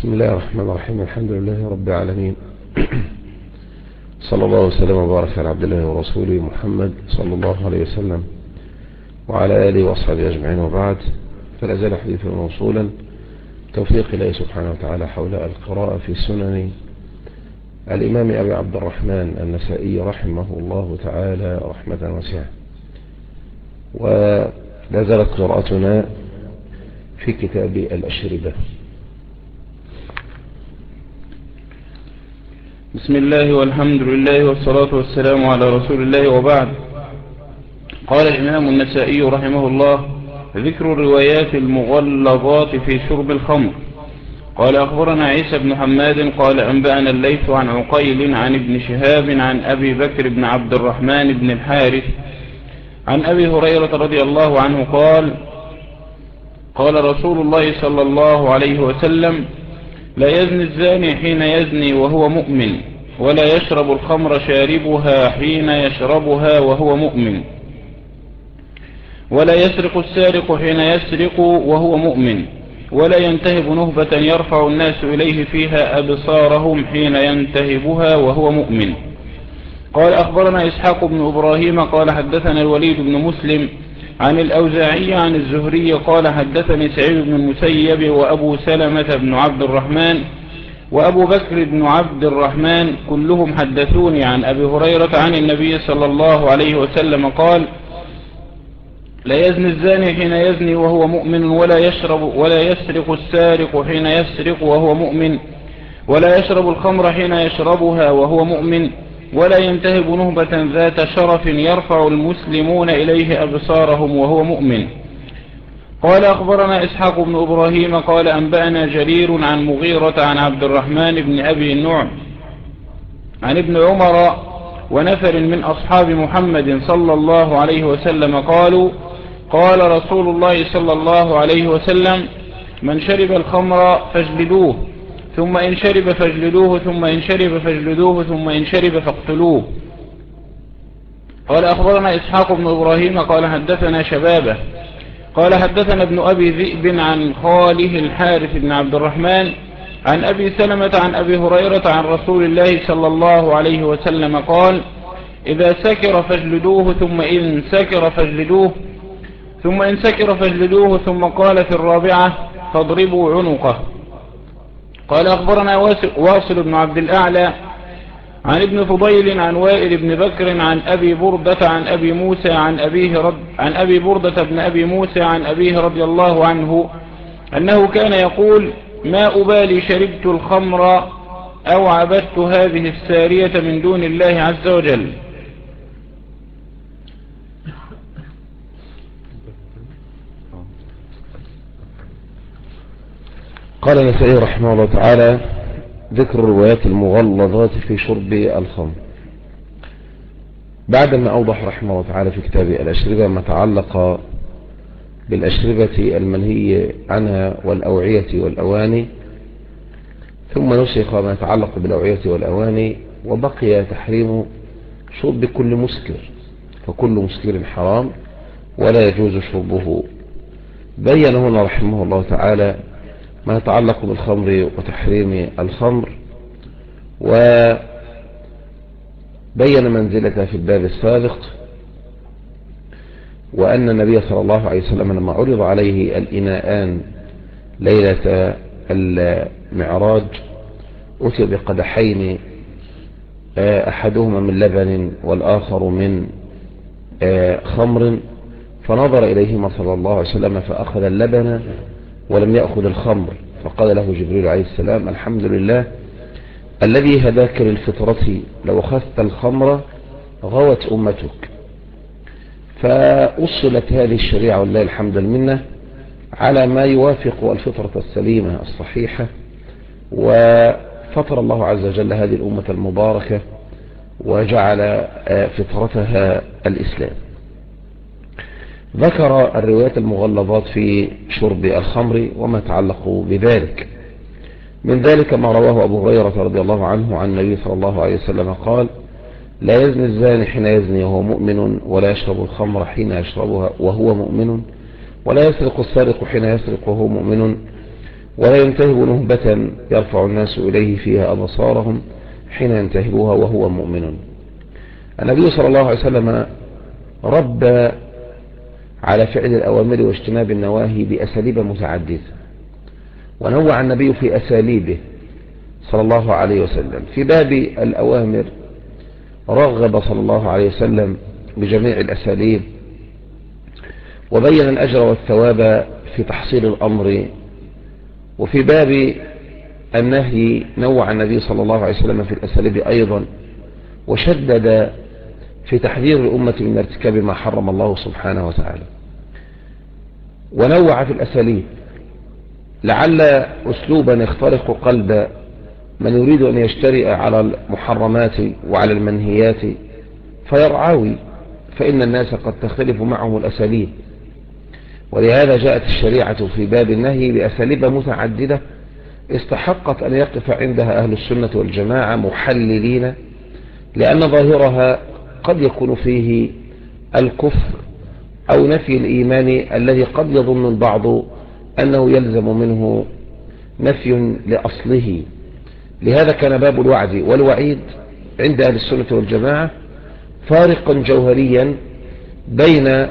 بسم الله الرحمن الرحيم. الحمد لله رب العالمين. صلى الله وسلم وبارك على عبد الله ورسوله محمد صلى الله عليه وسلم وعلى آله وأصحابه أجمعين، وبعد، فلا زال حديثنا موصولا توفيق الله سبحانه وتعالى حول القراءة في سنن الإمام أبي عبد الرحمن النسائي رحمه الله تعالى رحمة واسعة. ولا زالت قراءتنا في كتاب الأشربة. بسم الله والحمد لله والصلاة والسلام على رسول الله، وبعد. قال الإمام النسائي رحمه الله: ذكر الروايات المغلظات في شرب الخمر. قال: أخبرنا عيسى بن حماد قال أنبأنا الليث عن عقيل عن ابن شهاب عن أبي بكر بن عبد الرحمن بن الحارث عن أبي هريرة رضي الله عنه قال: قال رسول الله صلى الله عليه وسلم: لا يزني الزاني حين يزني وهو مؤمن، ولا يشرب الخمر شاربها حين يشربها وهو مؤمن، ولا يسرق السارق حين يسرق وهو مؤمن، ولا ينتهب نهبة يرفع الناس إليه فيها أبصارهم حين ينتهبها وهو مؤمن. قال: أخبرنا إسحاق بن إبراهيم قال حدثنا الوليد بن مسلم عن الأوزاعي عن الزهري قال حدثني سعيد بن المسيب وأبو سلمة بن عبد الرحمن وأبو بكر بن عبد الرحمن كلهم حدثوني عن أبي هريرة عن النبي صلى الله عليه وسلم قال: لا يزني الزاني حين يزني وهو مؤمن، ولا يسرق السارق حين يسرق وهو مؤمن، ولا يشرب الخمر حين يشربها وهو مؤمن، ولا ينتهب نهبة ذات شرف يرفع المسلمون إليه أبصارهم وهو مؤمن. قال: أخبرنا إسحاق بن إبراهيم قال أنبأنا جرير عن مغيرة عن عبد الرحمن بن أبي النعم عن ابن عمر ونفر من أصحاب محمد صلى الله عليه وسلم قالوا: قال رسول الله صلى الله عليه وسلم: من شرب الخمر فاجلدوه، ثم إن شرب فاجلدوه، ثم إن شرب فاجلدوه، ثم إن شرب فاقتلوه. قال: أخبرنا إسحاق بن إبراهيم قال حدثنا شبابه قال حدثنا ابن أبي ذئب عن خاله الحارث بن عبد الرحمن عن أبي سلمة عن أبي هريرة عن رسول الله صلى الله عليه وسلم قال: إذا سكر فاجلدوه، ثم إن سكر فاجلدوه، ثم إن سكر فاجلدوه، ثم قال في الرابعة: فاضربوا عنقه. قال: أخبرنا واصل بن عبد الأعلى عن ابن فضيل عن وائل بن بكر عن أبي بردة عن أبي موسى عن أبي بردة بن أبي موسى عن أبيه رضي الله عنه أنه كان يقول: ما أبالي شربت الخمر أو عبدت هذه السارية من دون الله عز وجل. قال النسائي رحمه الله تعالى: ذكر الروايات المغلظات في شرب الخمر. بعدما أوضح رحمه الله تعالى في كتاب الأشربة ما تعلق بالأشربة المنهي عنها والأوعية والأواني، ثم نسخ ما يتعلق بالأوعية والأواني، وبقي تحريم شرب كل مسكر، فكل مسكر حرام ولا يجوز شربه. بين هنا رحمه الله تعالى ما يتعلق بالخمر وتحريم الخمر، وبين منزلته في الباب السابق، وأن النبي صلى الله عليه وسلم لما عرض عليه الإناءان ليلة المعراج أتي بقدحين، أحدهما من لبن والآخر من خمر، فنظر إليهما صلى الله عليه وسلم فأخذ اللبن ولم يأخذ الخمر، فقال له جبريل عليه السلام: الحمد لله الذي هداك للفطرة، لو أخذت الخمر غوت أمتك. فأصلت هذه الشريعة والله الحمد لله على ما يوافق الفطرة السليمة الصحيحة، وفطر الله عز وجل هذه الأمة المباركة وجعل فطرتها الإسلام. ذكر الروايات المغلظات في شرب الخمر وما تعلق بذلك. من ذلك ما رواه أبو هريرة رضي الله عنه عن النبي صلى الله عليه وسلم قال: لا يزني الزاني حين يزني وهو مؤمن، ولا يشرب الخمر حين يشربها وهو مؤمن، ولا يسرق السارق حين يسرق وهو مؤمن، ولا ينتهب نهبة يرفع الناس إليه فيها أبصارهم حين ينتهبوها وهو مؤمن. النبي صلى الله عليه وسلم ربى على فعل الأوامر واجتناب النواهي بأساليب متعددة، ونوع النبي في أساليبه صلى الله عليه وسلم. في باب الأوامر رغب صلى الله عليه وسلم بجميع الأساليب، وبين الأجر والثواب في تحصيل الأمر. وفي باب النهي نوع النبي صلى الله عليه وسلم في الأساليب أيضا، وشدد في تحذير الأمة من ارتكاب ما حرم الله سبحانه وتعالى. ونوع في الأساليب لعل أسلوبا يخترق قلب من يريد أن يجترئ على المحرمات وعلى المنهيات فيرعوي، فإن الناس قد تختلف معهم الأساليب. ولهذا جاءت الشريعة في باب النهي بأساليب متعددة استحقت أن يقف عندها أهل السنة والجماعة محللين، لأن ظاهرها قد يكون فيه الكفر أو نفي الإيمان الذي قد يظن البعض أنه يلزم منه نفي لأصله. لهذا كان باب الوعد والوعيد عند أهل السنة والجماعة فارقا جوهريا بين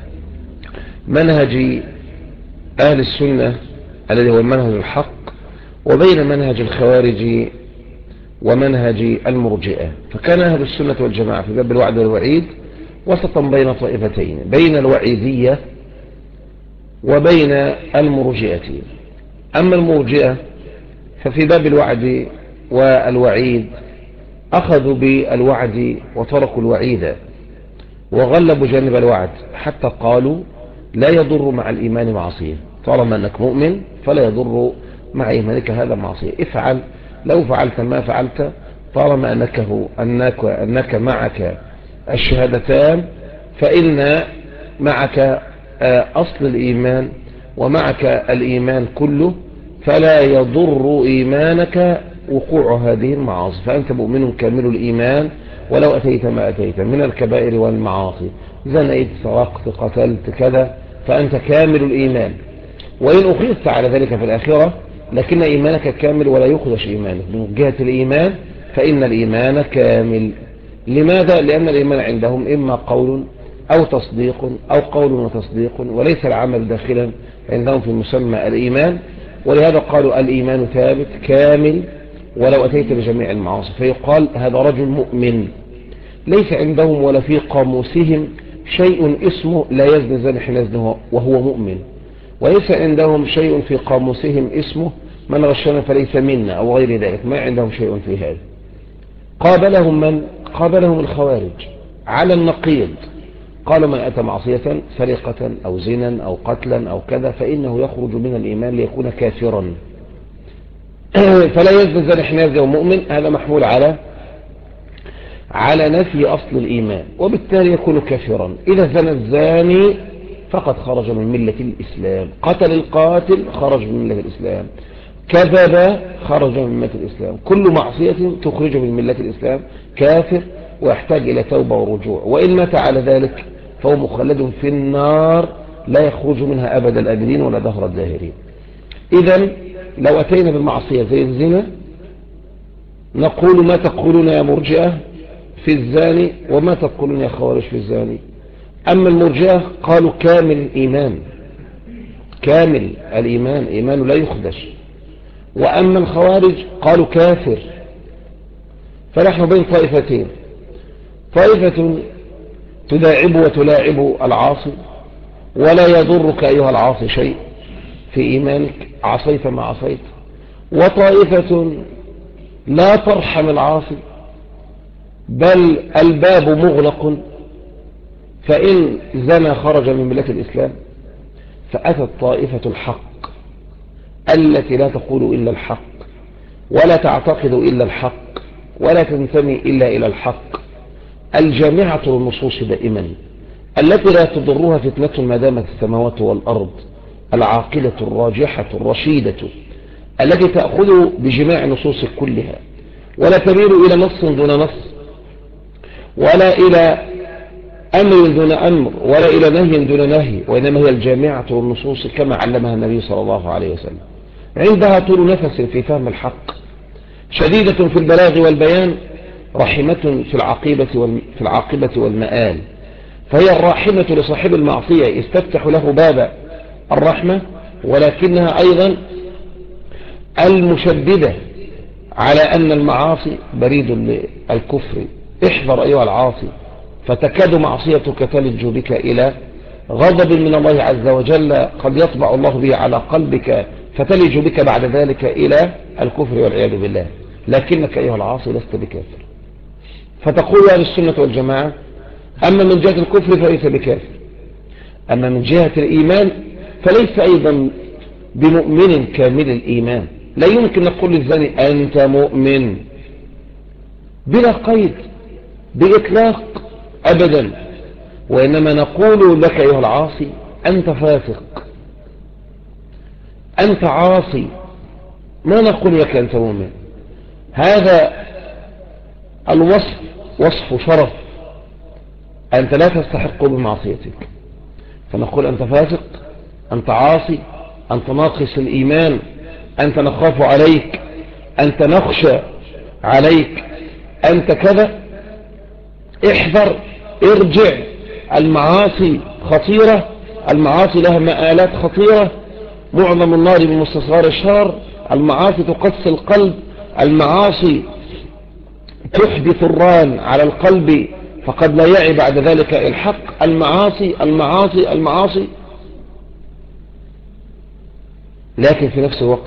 منهج أهل السنة الذي هو المنهج الحق وبين منهج الخوارج ومنهج المرجئة. فكان أهل السنة والجماعة في باب الوعد والوعيد وسطا بين طائفتين، بين الوعيدية وبين المرجئة. أما المرجئة ففي باب الوعد والوعيد أخذوا بالوعد وتركوا الوعيد، وغلبوا جانب الوعد حتى قالوا لا يضر مع الإيمان معصية، طالما أنك مؤمن فلا يضر مع إيمانك هذا معصية، افعل لو فعلت ما فعلت طالما أنك معك الشهادتان، فإن معك أصل الإيمان ومعك الإيمان كله، فلا يضر إيمانك وقوع هذه المعاصي، فأنت مؤمن كامل الإيمان ولو أتيت ما أتيت من الكبائر والمعاصي، زنيت سرقت قتلت كذا، فأنت كامل الإيمان. وإن أخذت على ذلك في الآخرة لكن إيمانك كامل ولا يخدش إيمانك من جهة الإيمان، فإن الإيمان كامل. لماذا؟ لأن الإيمان عندهم إما قول أو تصديق أو قول وتصديق، وليس العمل داخلا عندهم في مسمى الإيمان. ولهذا قالوا الإيمان ثابت كامل ولو أتيت بجميع المعاصي، فيقال هذا رجل مؤمن. ليس عندهم ولا في قاموسهم شيء اسمه لا يزني زاني حين يزني وهو مؤمن، وليس عندهم شيء في قاموسهم اسمه من غشنا فليس منا أو غير ذلك، ما عندهم شيء في هذا. قابلهم من؟ قابلهم الخوارج على النقيض، قالوا من أتى معصية سرقة أو زنا أو قتلا أو كذا فإنه يخرج من الإيمان ليكون كافرا. فلا يزني زاني حين يزني مؤمن، هذا محمول على نفي أصل الإيمان، وبالتالي يكون كافرا. إذا زنى الزاني فقد خرج من ملة الإسلام، قتل القاتل خرج من ملة الإسلام، كذب خرج من ملة الإسلام، كل معصية تخرج من ملة الإسلام كافر ويحتاج إلى توبة ورجوع، وإن مات على ذلك فهو مخلد في النار لا يخرج منها أبد الأبدين ولا دهر الداهرين. إذن لو أتينا بالمعصية زي الزنا نقول ما تقولون يا مرجئة في الزاني وما تقولون يا خوارج في الزاني. أما المرجئة قالوا كامل الإيمان، كامل الإيمان، إيمان لا يخدش. وأما الخوارج قالوا كافر. فنحن بين طائفتين، طائفة تداعب وتلاعب العاصي ولا يضرك أيها العاصي شيء في إيمانك عصيت ما عصيت، وطائفة لا ترحم العاصي بل الباب مغلق، فإن زنى خرج من ملة الإسلام. فأتت طائفة الحق التي لا تقول إلا الحق ولا تعتقد إلا الحق ولا تنتمي إلا إلى الحق، الجامعة للنصوص دائما، التي لا تضرها فتنة ما دامت السماوات والأرض، العاقلة الراجحة الرشيدة التي تأخذ بجماع النصوص كلها ولا تميل إلى نص دون نص ولا إلى أمر دون أمر ولا إلى نهي دون نهي، وإنما هي الجامعة للنصوص كما علمها النبي صلى الله عليه وسلم. عندها طول نفس في فهم الحق، شديدة في البلاغ والبيان، رحمة في العاقبة والمآل. فهي الراحمة لصاحب المعصية، استفتح له باب الرحمة، ولكنها أيضا المشددة على أن المعاصي بريد للكفر. احذر أيها العاصي، فتكاد معصيتك تلج بك إلى غضب من الله عز وجل قد يطبع الله به على قلبك، فتلج بك بعد ذلك إلى الكفر والعياذ بالله. لكنك أيها العاصي لست بكافر. فتقول أهل السنة والجماعة أما من جهة الكفر فليس بكافر، أما من جهة الإيمان فليس أيضا بمؤمن كامل الإيمان. لا يمكن نقول للزاني أنت مؤمن بلا قيد بإطلاق أبدا، وإنما نقول لك أيها العاصي أنت فاسق، أنت عاصي، ما نقول لك أنت مؤمن. هذا الوصف وصف شرف، أنت لا تستحق بمعصيتك، فنقول أنت فاسق، أنت عاصي، أنت ناقص الإيمان، أنت نخاف عليك، أنت نخشى عليك، أنت كذا. احذر، ارجع، المعاصي خطيرة، المعاصي لها مآلات خطيرة، معظم النار بمستصغار الشرر، المعاصي تقسي القلب، المعاصي تحدث الران على القلب فقد لا يعي بعد ذلك الحق. المعاصي المعاصي المعاصي. لكن في نفس الوقت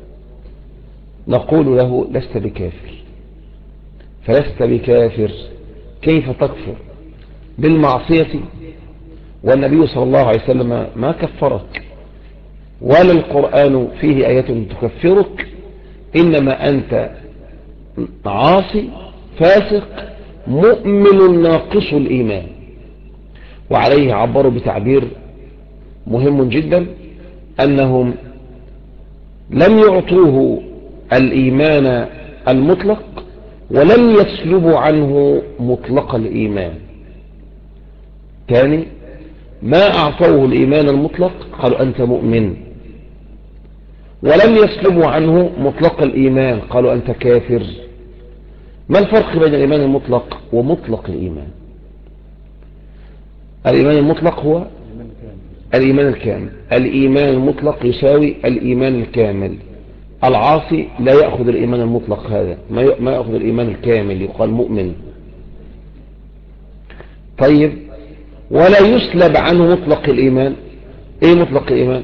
نقول له لست بكافر، فلست بكافر. كيف تكفر بالمعصية والنبي صلى الله عليه وسلم ما كفرك، ولا القرآن فيه آيات تكفرك، إنما أنت عاصي فاسق مؤمن ناقص الإيمان. وعليه عبروا بتعبير مهم جدا، أنهم لم يعطوه الإيمان المطلق ولم يسلبوا عنه مطلق الإيمان. ثاني، ما أعطوه الإيمان المطلق قالوا أنت مؤمن، ولم يسلبوا عنه مطلق الإيمان قالوا أنت كافر. ما الفرق بين الإيمان المطلق ومطلق الإيمان؟ الإيمان المطلق هو الإيمان الكامل، الإيمان المطلق يساوي الإيمان الكامل. العاصي لا يأخذ الإيمان المطلق، هذا ما يأخذ الإيمان الكامل، يقال مؤمن. طيب، ولا يسلب عنه مطلق الإيمان. ايه مطلق الإيمان؟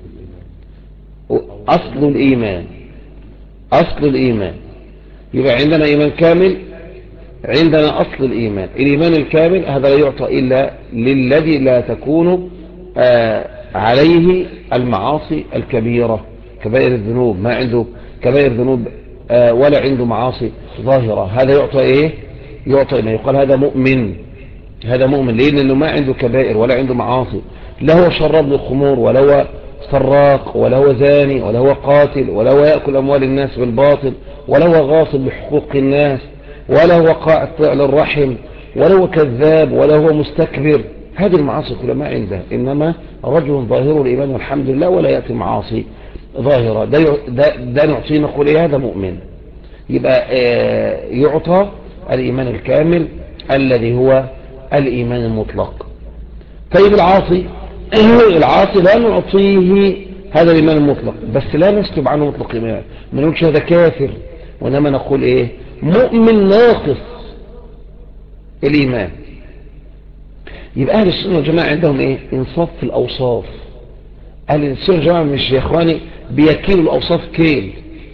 أصل الإيمان، أصل الإيمان. يبقى عندنا إيمان كامل، عندنا أصل الإيمان. الإيمان الكامل هذا لا يعطى إلا للذي لا تكون عليه المعاصي الكبيرة، كبائر الذنوب، ما عنده كبائر ذنوب ولا عنده معاصي ظاهرة. هذا يعطى ايه؟ يعطى ما يقال هذا مؤمن، هذا مؤمن. ليه؟ لأنه ما عنده كبائر ولا عنده معاصي، لا هو شرب للخمور ولا هو سراق ولا هو زاني ولا هو قاتل ولا هو يأكل أموال الناس بالباطل ولا هو غاصب بحقوق الناس ولا هو قاطع للرحم ولا هو كذاب ولا هو مستكبر. هذه المعاصي كلها ما عنده، إنما رجل ظاهر الإيمان والحمد لله ولا يأتي معاصي ظاهرة. ده نعطيه نقول إيه؟ هذا مؤمن. يبقى يعطى الإيمان الكامل الذي هو الإيمان المطلق. طيب العاصي العاصي لا نعطيه هذا الإيمان المطلق، بس لا نسلب عنه مطلق الإيمان، ما نقولش هذا كافر، وإنما نقول إيه؟ مؤمن ناقص الإيمان. يبقى أهل السنة والجماعة عندهم إيه؟ إنصاف في الأوصاف. أهل السنة والجماعة مش يا إخواني بيكيلوا الأوصاف كيل،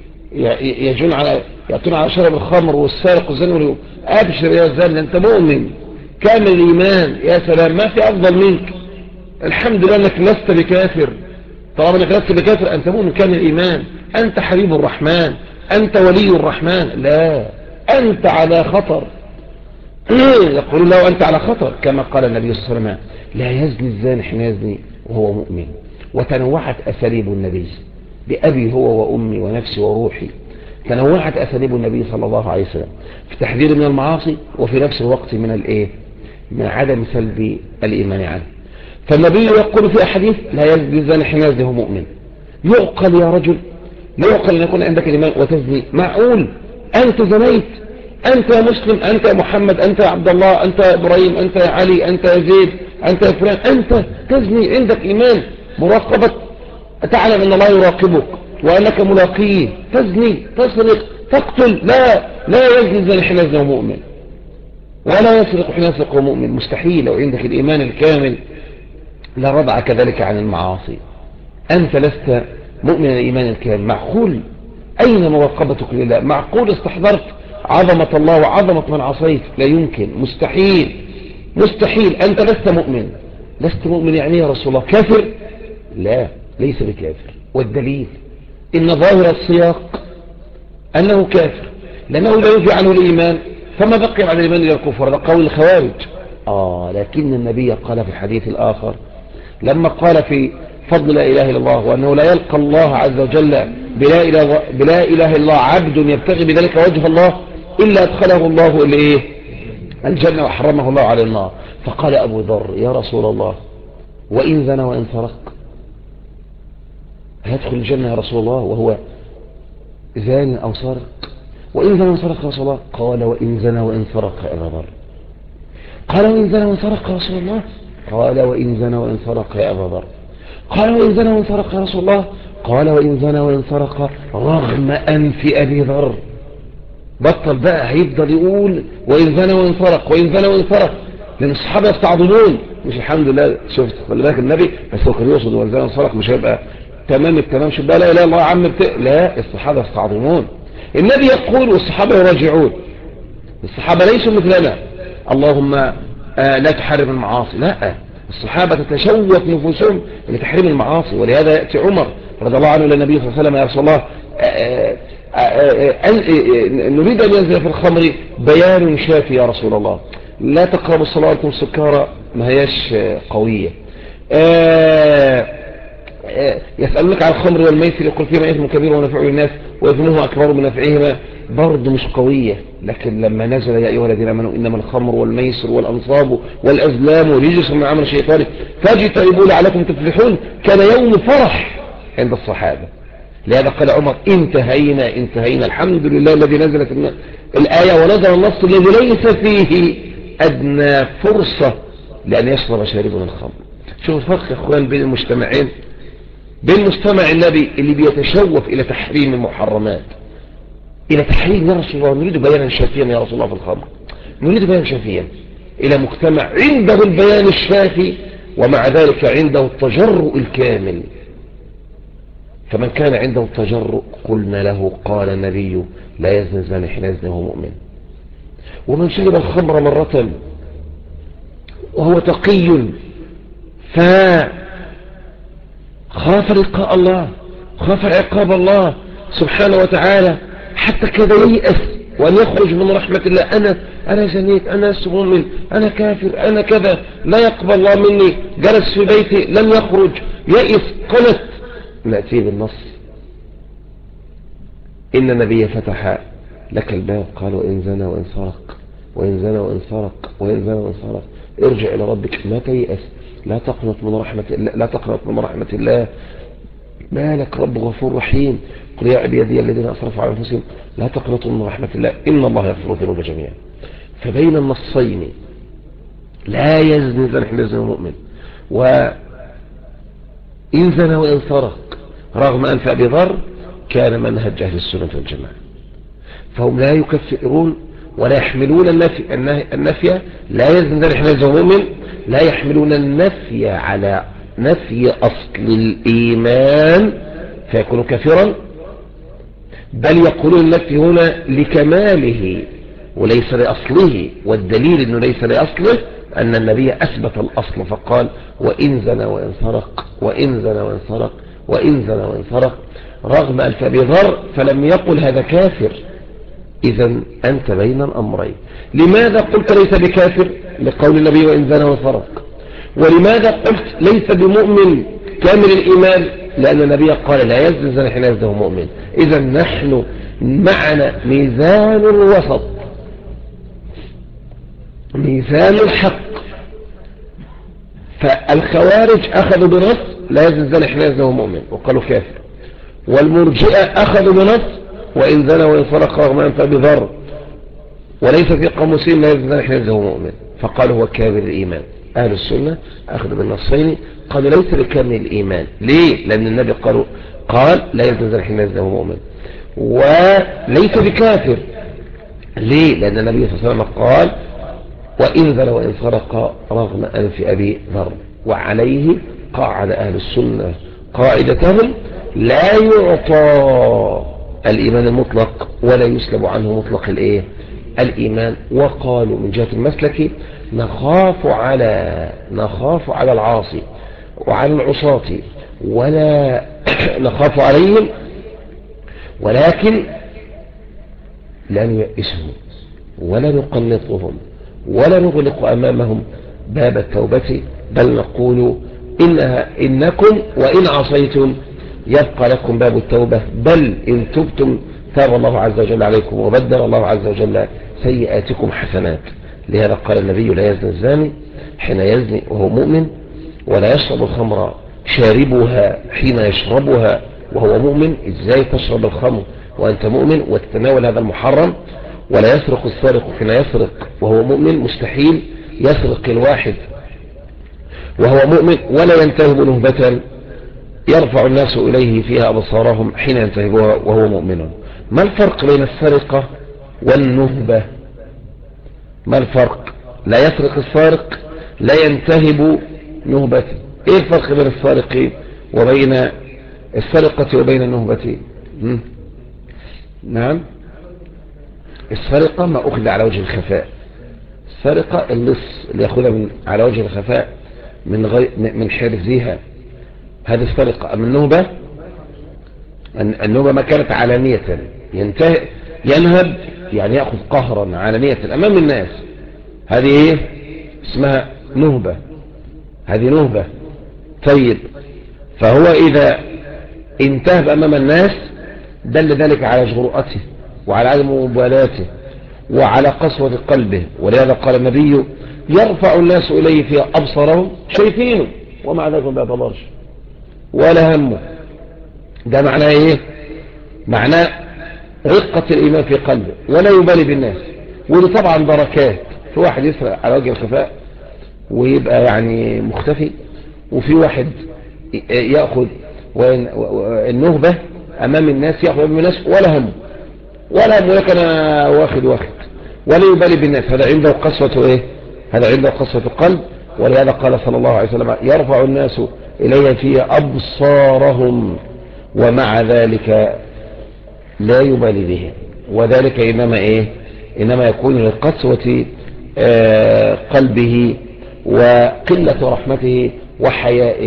يأتون على شرب الخمر والسارق والزاني أبشر يا زاني أنت مؤمن كامل الإيمان، يا سلام، ما في أفضل منك، الحمد لله أنك لست بكافر. طالما أنك لست بكافر أنت مؤمن كامل الإيمان، أنت حبيب الرحمن، أنت ولي الرحمن. لا، أنت على خطر. يقولون له أنت على خطر، كما قال النبي صلى الله عليه وسلم لا يزني الزاني حين يزني وهو مؤمن. وتنوعت أساليب النبي بأبي هو وأمي ونفسي وروحي، تنوعت أساليب النبي صلى الله عليه وسلم في تحذير من المعاصي وفي نفس الوقت من الايه؟ من عدم سلب الإيمان عنه. فالنبي يقول في أحاديث لا يزني الزاني حين يزني وهو مؤمن. يعقل يا رجل لا يعقل أن يكون عندك الإيمان وتزني. معقول أنت زنيت؟ أنت يا مسلم، أنت يا محمد، أنت يا عبد الله، أنت يا إبراهيم، أنت يا علي، أنت يا زيد، أنت يا فلان، أنت تزني؟ عندك إيمان، مراقبة، تعلم أن الله يراقبك وأنك ملاقيه، تزني، تسرق، تقتل؟ لا يزني الزاني حين يزني وهو مؤمن، ولا يسرق حين يسرق وهو مؤمن، مستحيل. لو عندك الإيمان الكامل لا رضع كذلك عن المعاصي. أنت لست مؤمن الإيمان الكامل. معقول؟ أين مراقبتك لله؟ معقول استحضرت عظمة الله وعظمة من عصيت؟ لا يمكن، مستحيل، مستحيل. أنت لست مؤمن. لست مؤمن يعني يا رسول الله كافر؟ لا، ليس بكافر. والدليل إن ظاهر السياق أنه كافر، لأنه لا ينفي عنه الإيمان، فما بقي على الإيمان إلى الكفر. هذا قول الخوارج. لكن النبي قال في الحديث الآخر لما قال في فضل لا إله إلا الله، وأنه لا يلقى الله عز وجل بلا إله إلا الله عبد يبتغي بذلك وجه الله إلا أدخله الله الجنة وحرمه الله على النار. فقال أبو ذر يا رسول الله وإن زنى وإن سرق؟ هيدخل الجنة يا رسول الله وهو زان أو سرق؟ وإن زنى وإن سرق يا رسول الله؟ قال وإن زنى وإن سرق يا أبا ذر. قال وإن زنى وإن سرق يا رسول الله؟ قال وإن زنى وإن سرق يا أبا ذر. قال وإن زنى وإن سرق يا رسول الله؟ قال وإن زنى وإن سرق رغم أنف أبي ذر. بطل بقى، هيفضل يقول وإن زنى وإن سرق وإن زنى وإن سرق، لأن الصحابة يستعظمون. مش الحمد لله، شفت خلي بالك النبي بس هو كان يقصد وإن زنى وإن سرق، مش هيبقى تمام التمام. شوف بقى لا إله إلا الله يا عم لا، الصحابة يستعظمون. النبي يقول والصحابة يراجعون. الصحابة ليسوا مثلنا اللهم لا تحرم المعاصي، لا، الصحابة تتشوف نفوسهم لتحريم المعاصي. ولهذا يأتي عمر رضي الله عنه للنبي صلى الله عليه وسلم يا رسول الله نريد أن ينزل في الخمر بيان شافي يا رسول الله، لا تقربوا الصلاة وانتم سكارى، ما هياش قوية. يسألونك عن الخمر والميسر يقول فيما إثم كبير ونفع للناس وإثمه أكبر من نفعهما، برضه مش قوية. لكن لما نزل يا أيها الذين آمنوا إنما الخمر والميسر والأنصاب والأزلام رجس من عمل الشيطان فاجتنبوه لعلكم تفلحون، كان يوم فرح عند الصحابة. لهذا قال عمر انتهينا الحمد لله الذي نزلت الآية ونزل النص الذي ليس فيه أدنى فرصة لأن يشرب شارب من الخمر. شوف الفرق يا اخوان بين المجتمعين، بين مجتمع النبي اللي بيتشوف إلى تحريم المحرمات، إلى تحريم يا رسول الله نريد بيانا شافيا يا رسول الله في الخمر، نريد بيانا شافيا، إلى مجتمع عنده البيان الشافي ومع ذلك عنده التجرؤ الكامل. فمن كان عنده التجرؤ قلنا له قال النبي لا يزني الزاني حين يزني وهو مؤمن. ومن شرب الخمر مرة وهو تقي فخاف لقاء الله، خاف عقاب الله سبحانه وتعالى، حتى كذا ييأس وأن يخرج من رحمة الله. أنا زنيت، أنا لست مؤمن، أنا كافر، أنا كذا، لا يقبل الله مني، جلس في بيتي لم يخرج، يئس، قنط. نأتي بالنص إن النبي فتح لك الباب قال وإن زنى وإن سرق وإن زنى وإن سرق وإن زنى وإن سرق ارجع إلى ربك، ما تيأس، لا تقنط من رحمة الله، لا تقنط من رحمة الله، مالك رب غفور رحيم. قل يا عبادي الذين أسرفوا على أنفسهم لا تقنطوا من رحمة الله إن الله يغفر الذنوب جميعا. فبين النصين لا يزني الزاني حين يزني المؤمن، وإن زنى وإن سرق رغم أنف أبي ذر كان منهج أهل السنة والجماعة. فهم لا يكفرون ولا يحملون النفي لا يزني الزاني حين يزني المؤمن، لا يحملون النفي على نفي أصل الإيمان فيكون كافرا، بل يقولون النفي هنا لكماله وليس لأصله. والدليل أنه ليس لأصله أن النبي أثبت الأصل فقال وإن زنى وإن سرق وإن زنى وإن سرق وإن زنى وإن سرق رغم أنف أبي ذر، فلم يقل هذا كافر. إذا أنت بين الأمرين. لماذا قلت ليس بكافر لقول النبي وإن زنى وإن سرق؟ ولماذا قلت ليس بمؤمن كامل الإيمان؟ لأن النبي قال لا يزني الزاني حين يزني وهو مؤمن. إذا نحن معنا ميزان الوسط، ميزان الحق. فالخوارج أخذوا بنص لا يزني الزاني حين يزني وهو مؤمن وقالوا كافر، والمرجئة أخذوا بنص وإن زنى وإن سرق رغم أنف أبي ذر وليس في قاموسهم لا يزنى حين يزنى مؤمن، فقالوا هو كامل الإيمان. أهل السنة أخذوا بالنصين، قالوا ليس بكامل الإيمان. ليه؟ لأن النبي قال لا يزنى حين يزنى مؤمن، وليس بكافر. ليه؟ لأن النبي صلى الله عليه وسلم قال وإن زنى وإن سرق رغم أنف أبي ذر. وعليه قاعد أهل السنة قاعدتهم لا يعطى الإيمان المطلق ولا يسلب عنه مطلق الإيمان. وقالوا من جهة المسلك نخاف على العاصي وعلى العصاة ولا نخاف عليهم، ولكن لا نيئسهم ولا نقنطهم ولا نغلق أمامهم باب التوبة، بل نقول إنكم وإن عصيتم يبقى لكم باب التوبة، بل إن تبتم تاب الله عز وجل عليكم وبدل الله عز وجل سيئاتكم حسنات. لهذا قال النبي لا يزني الزاني حين يزني وهو مؤمن، ولا يشرب الخمر شاربها حين يشربها وهو مؤمن. ازاي تشرب الخمر وأنت مؤمن وتتناول هذا المحرم؟ ولا يسرق السارق حين يسرق وهو مؤمن، مستحيل يسرق الواحد وهو مؤمن. ولا ينتهب نهبة يرفع الناس إليه فيها أبصارهم حين ينتهبها وهو مؤمن. ما الفرق بين السرقة والنهبة؟ ما الفرق؟ لا يسرق السارق، لا ينتهب نهبته. ايه الفرق بين السارق وبين السرقة وبين النهبة؟ نعم، السرقة ما أخذ على وجه الخفاء. السرقة اللص اللي يأخذها على وجه الخفاء من حرزها، هذه السرقة. أما النهبة ما كانت علانية، ينهب يعني يأخذ قهرا علانية أمام الناس، هذه ايه اسمها نهبة، هذه نهبة. طيب، فهو إذا انتهب أمام الناس دل ذلك على جرؤته وعلى عدم مبالاته وعلى قسوة قلبه. ولهذا قال النبي يرفع الناس إليه في أبصارهم شايفينه ومع ذلك ما بيعتبرش ولا همه. ده معناه ايه؟ معناه رقة الإيمان في قلبه ولا يبالي بالناس. ودي طبعا بركات. في واحد يسرق على وجه الخفاء ويبقى يعني مختفي، وفي واحد يأخذ النهبة أمام الناس، يأخذ أمام الناس ولا همه لكن أنا واخد ولا يبالي بالناس. هذا عنده قسوة ايه؟ هذا عنده قسوة القلب. ولهذا قال صلى الله عليه وسلم يرفع الناس إليه في أبصارهم ومع ذلك لا يبالي بهم. وذلك إنما يكون لقسوة قلبه وقلة رحمته وحيائه،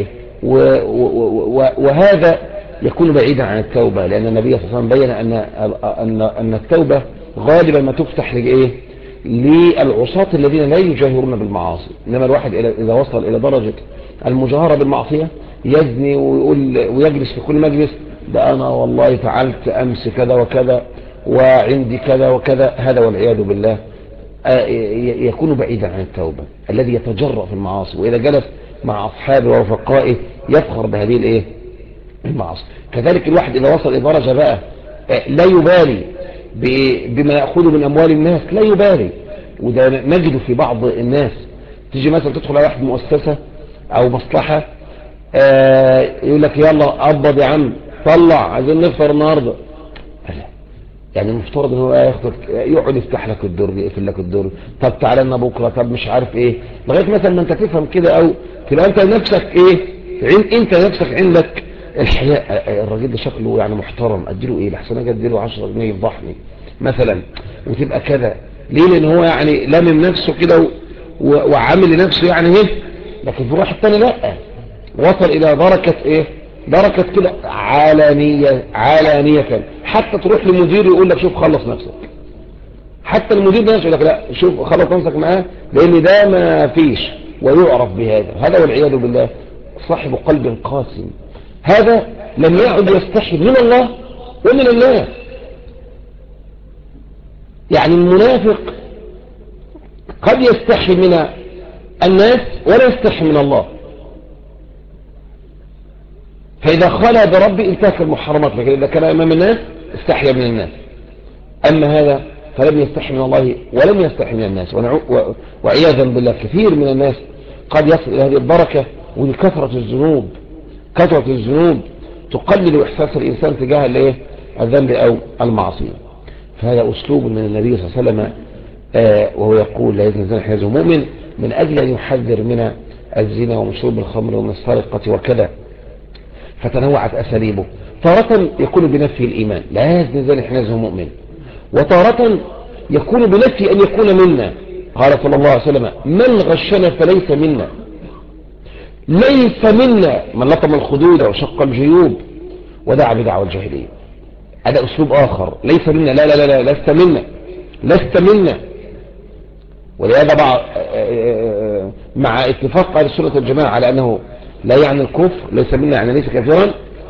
وهذا يكون بعيدا عن التوبة. لأن النبي صلى الله عليه وسلم بين أن التوبة غالبا ما تفتح للعصاة الذين لا يجاهرون بالمعاصي. إنما الواحد إذا وصل إلى درجة المجاهرة بالمعصية يزني ويجلس في كل مجلس ده أنا والله فعلت أمس كذا وكذا وعندي كذا وكذا، هذا والعياذ بالله يكون بعيدا عن التوبة. الذي يتجرأ في المعاصي وإذا جلس مع أصحابه ورفقائه يفخر بهذه المعاصي. كذلك الواحد إذا وصل إلى درجة بقى لا يبالي بما يأخذ من أموال الناس، لا يبالي. وده نجده في بعض الناس. تيجي مثلا تدخل على واحد مؤسسة أو مصلحة يقول لك يلا قبض يا عم، طلع عايزين نفطر النهارده. يعني المفترض ان هو يقعد يفتح لك الدرج، يقفل لك الدرج، طب تعالى لنا بكره، طب مش عارف ايه، لغايه مثلا ما انت تفهم كده او تبقى انت نفسك انت نفسك عندك الحياء. الراجل ده شكله يعني محترم، اديله ايه لحسن اجي اديله 10 جنيه يفضحني مثلا، وتبقى كده. ليه؟ لان هو يعني لامم نفسه كده وعامل لنفسه يعني ايه. لكن في واحد تاني لا، وصل الى دركة كده علانية. حتى تروح لمدير يقول لك شوف خلص نفسك، حتى المدير ده يقول لك لا شوف خلص نفسك معاه، لان ده ما فيش. ويعرف هذا والعياذ بالله صاحب قلب قاسي. هذا لم يعد يستحي من الله ومن الناس. يعني المنافق قد يستحي من الناس ولا يستحي من الله. فإذا خلى بربي انتهك المحرمات، لكن إذا كان أمام الناس استحيا من الناس. أما هذا فلم يستحي من الله ولم يستحي من الناس، وعياذا بالله كثير من الناس قد يصل إلى هذه البركة. ولكثرة الذنوب، كثرة الذنوب تقلل إحساس الإنسان تجاه الذنب أو المعصية. فهذا أسلوب من النبي صلى الله عليه وسلم، وهو يقول لا يزني الزاني حين يزني مؤمن، من أجل أن يحذر من الزنا ومن شرب الخمر ومن السرقة وكذا. فتنوعت أساليبه، تارة يكون بنفي الإيمان لا يزني الزاني حين يزني مؤمن، وتارة يكون بنفي أن يكون منا. قال صلى الله عليه وسلم من غشنا فليس منا. ليس منا من لطم الخدود وشق الجيوب ودعا بدعوى الجاهلية. هذا أسلوب آخر، ليس منا، لا لا لا لست منا، لست منا. ولهذا مع اتفاق أهل السنة والجماعة على أنه لا يعني الكفر، ليس منا يعني ليس كافرا،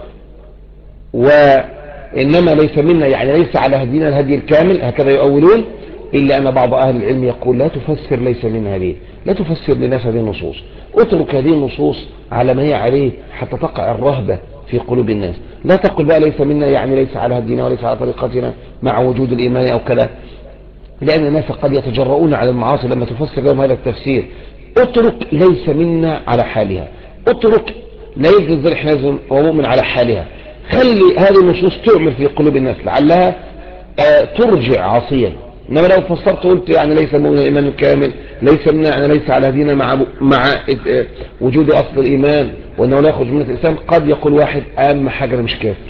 وإنما ليس منا يعني ليس على هدينا الهدي الكامل، هكذا يؤولون. إلا أن بعض أهل العلم يقول لا تفسر ليس منا هذه، لا تفسر لناس هذه النصوص، اترك هذه النصوص على ما هي عليه حتى تقع الرهبة في قلوب الناس. لا تقل بقى ليس منا يعني ليس على هدينا وليس على طريقتنا مع وجود الإيمان أو كذا، لأن الناس قد يتجرؤون على المعاصي لما تفسر لهم هذا التفسير. اترك ليس منا على حالها، اترك لا يزن حازم ومؤمن على حالها. خلي هذه النصوص تعمل في قلوب الناس لعلها ترجع عاصيا. انما لو فسرت قلت يعني ليس مؤمن الايمان الكامل، ليس منا يعني ليس على هدينا مع وجود اصل الايمان وانه لا يخرج من الاسلام، قد يقول واحد اهم حاجه انا مش كافر،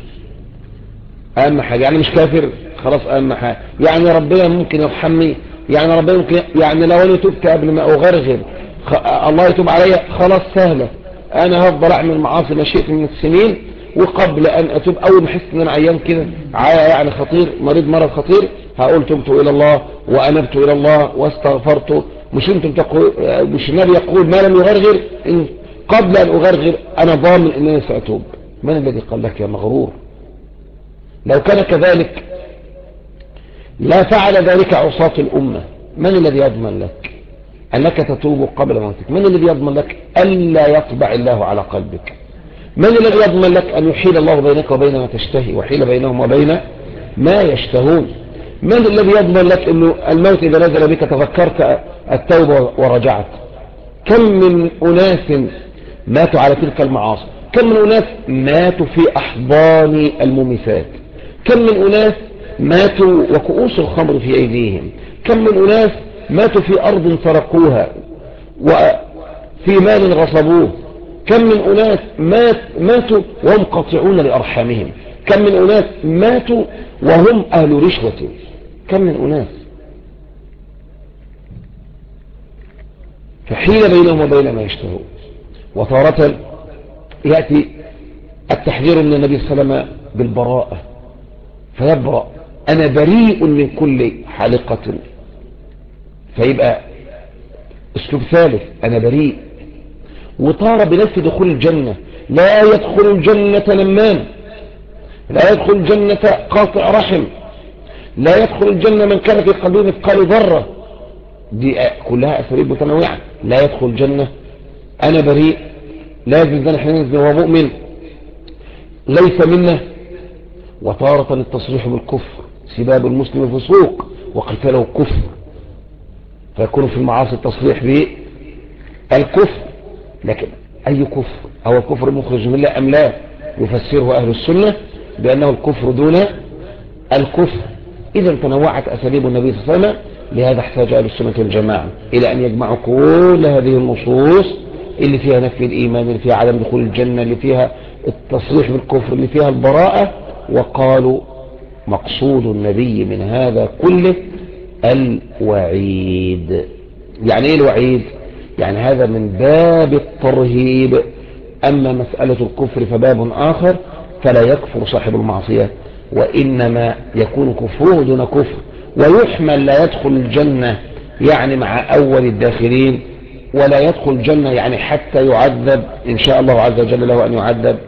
اهم حاجه يعني مش كافر خلاص، اهم حاجه يعني ربنا ممكن يرحمني، يعني ربنا ممكن، يعني لو انا تبت قبل ما اغرغر الله يتوب عليا خلاص سهله، انا هفضل اعمل معاصي ما شئت من السنين، وقبل ان اتوب اول ما احس ان انا عيان كده يعني خطير مريض مرض خطير هقول تبت الى الله وانبت الى الله واستغفرت. مش انتم تقول، مش النبي يقول ما لم يغرغر إن قبل ان اغرغر انا ضامن ان انا ساتوب؟ من الذي قال لك يا مغرور؟ لو كان كذلك لا فعل ذلك عصاة الامه. من الذي يضمن لك انك تتوب قبل موتك؟ من الذي يضمن لك الا يطبع الله على قلبك؟ من الذي يضمن لك أن يحيل الله بينك وبين ما تشتهي وحيل بينهم وبين ما يشتهون؟ من الذي يضمن لك أنه الموت إذا نزل بك تذكرت التوبة ورجعت؟ كم من أناس ماتوا على تلك المعاصي، كم من أناس ماتوا في أحضان المميسات، كم من أناس ماتوا وكؤوس الخمر في أيديهم، كم من أناس ماتوا في أرض سرقوها وفي مال غصبوه، كم من أناس ماتوا وهم قاطعون لأرحامهم، كم من أناس ماتوا وهم أهل رشوة، كم من أناس. فحيل بينهم وبين ما يشتهون. وتارة يأتي التحذير من النبي صلى الله عليه وسلم بالبراءة، فيبرأ أنا بريء من كل حالقة، فيبقى اسلوب ثالث أنا بريء. وطار بنفس دخول الجنة، لا يدخل الجنة نمان، لا يدخل الجنة قاطع رحم، لا يدخل الجنة من كان في قلبه مثقال ذرة. دي كلها أساليب متنوعة. لا يدخل الجنة، أنا بريء، لا يزن حين هو مؤمن، ليس منا. وطارة التصريح بالكفر، سباب المسلم فسوق وقتاله كفر، فيكون في المعاصي التصريح بالكفر. لكن أي كفر؟ أو الكفر مخرج من الله أم لا؟ يفسره أهل السنة بأنه الكفر دون الكفر. إذا تنوعت أساليب النبي صلى الله عليه وسلم، لهذا احتاج أهل السنة والجماعة إلى أن يجمعوا كل هذه النصوص اللي فيها نفي الإيمان، اللي فيها عدم دخول الجنة، اللي فيها التصريح بالكفر، اللي فيها البراءة، وقالوا مقصود النبي من هذا كله الوعيد. يعني ايه الوعيد؟ يعني هذا من باب الترهيب. اما مسألة الكفر فباب اخر، فلا يكفر صاحب المعصية، وانما يكون كفره دون كفر، ويحمل لا يدخل الجنة يعني مع اول الداخلين، ولا يدخل الجنة يعني حتى يعذب ان شاء الله عز وجل له ان يعذب.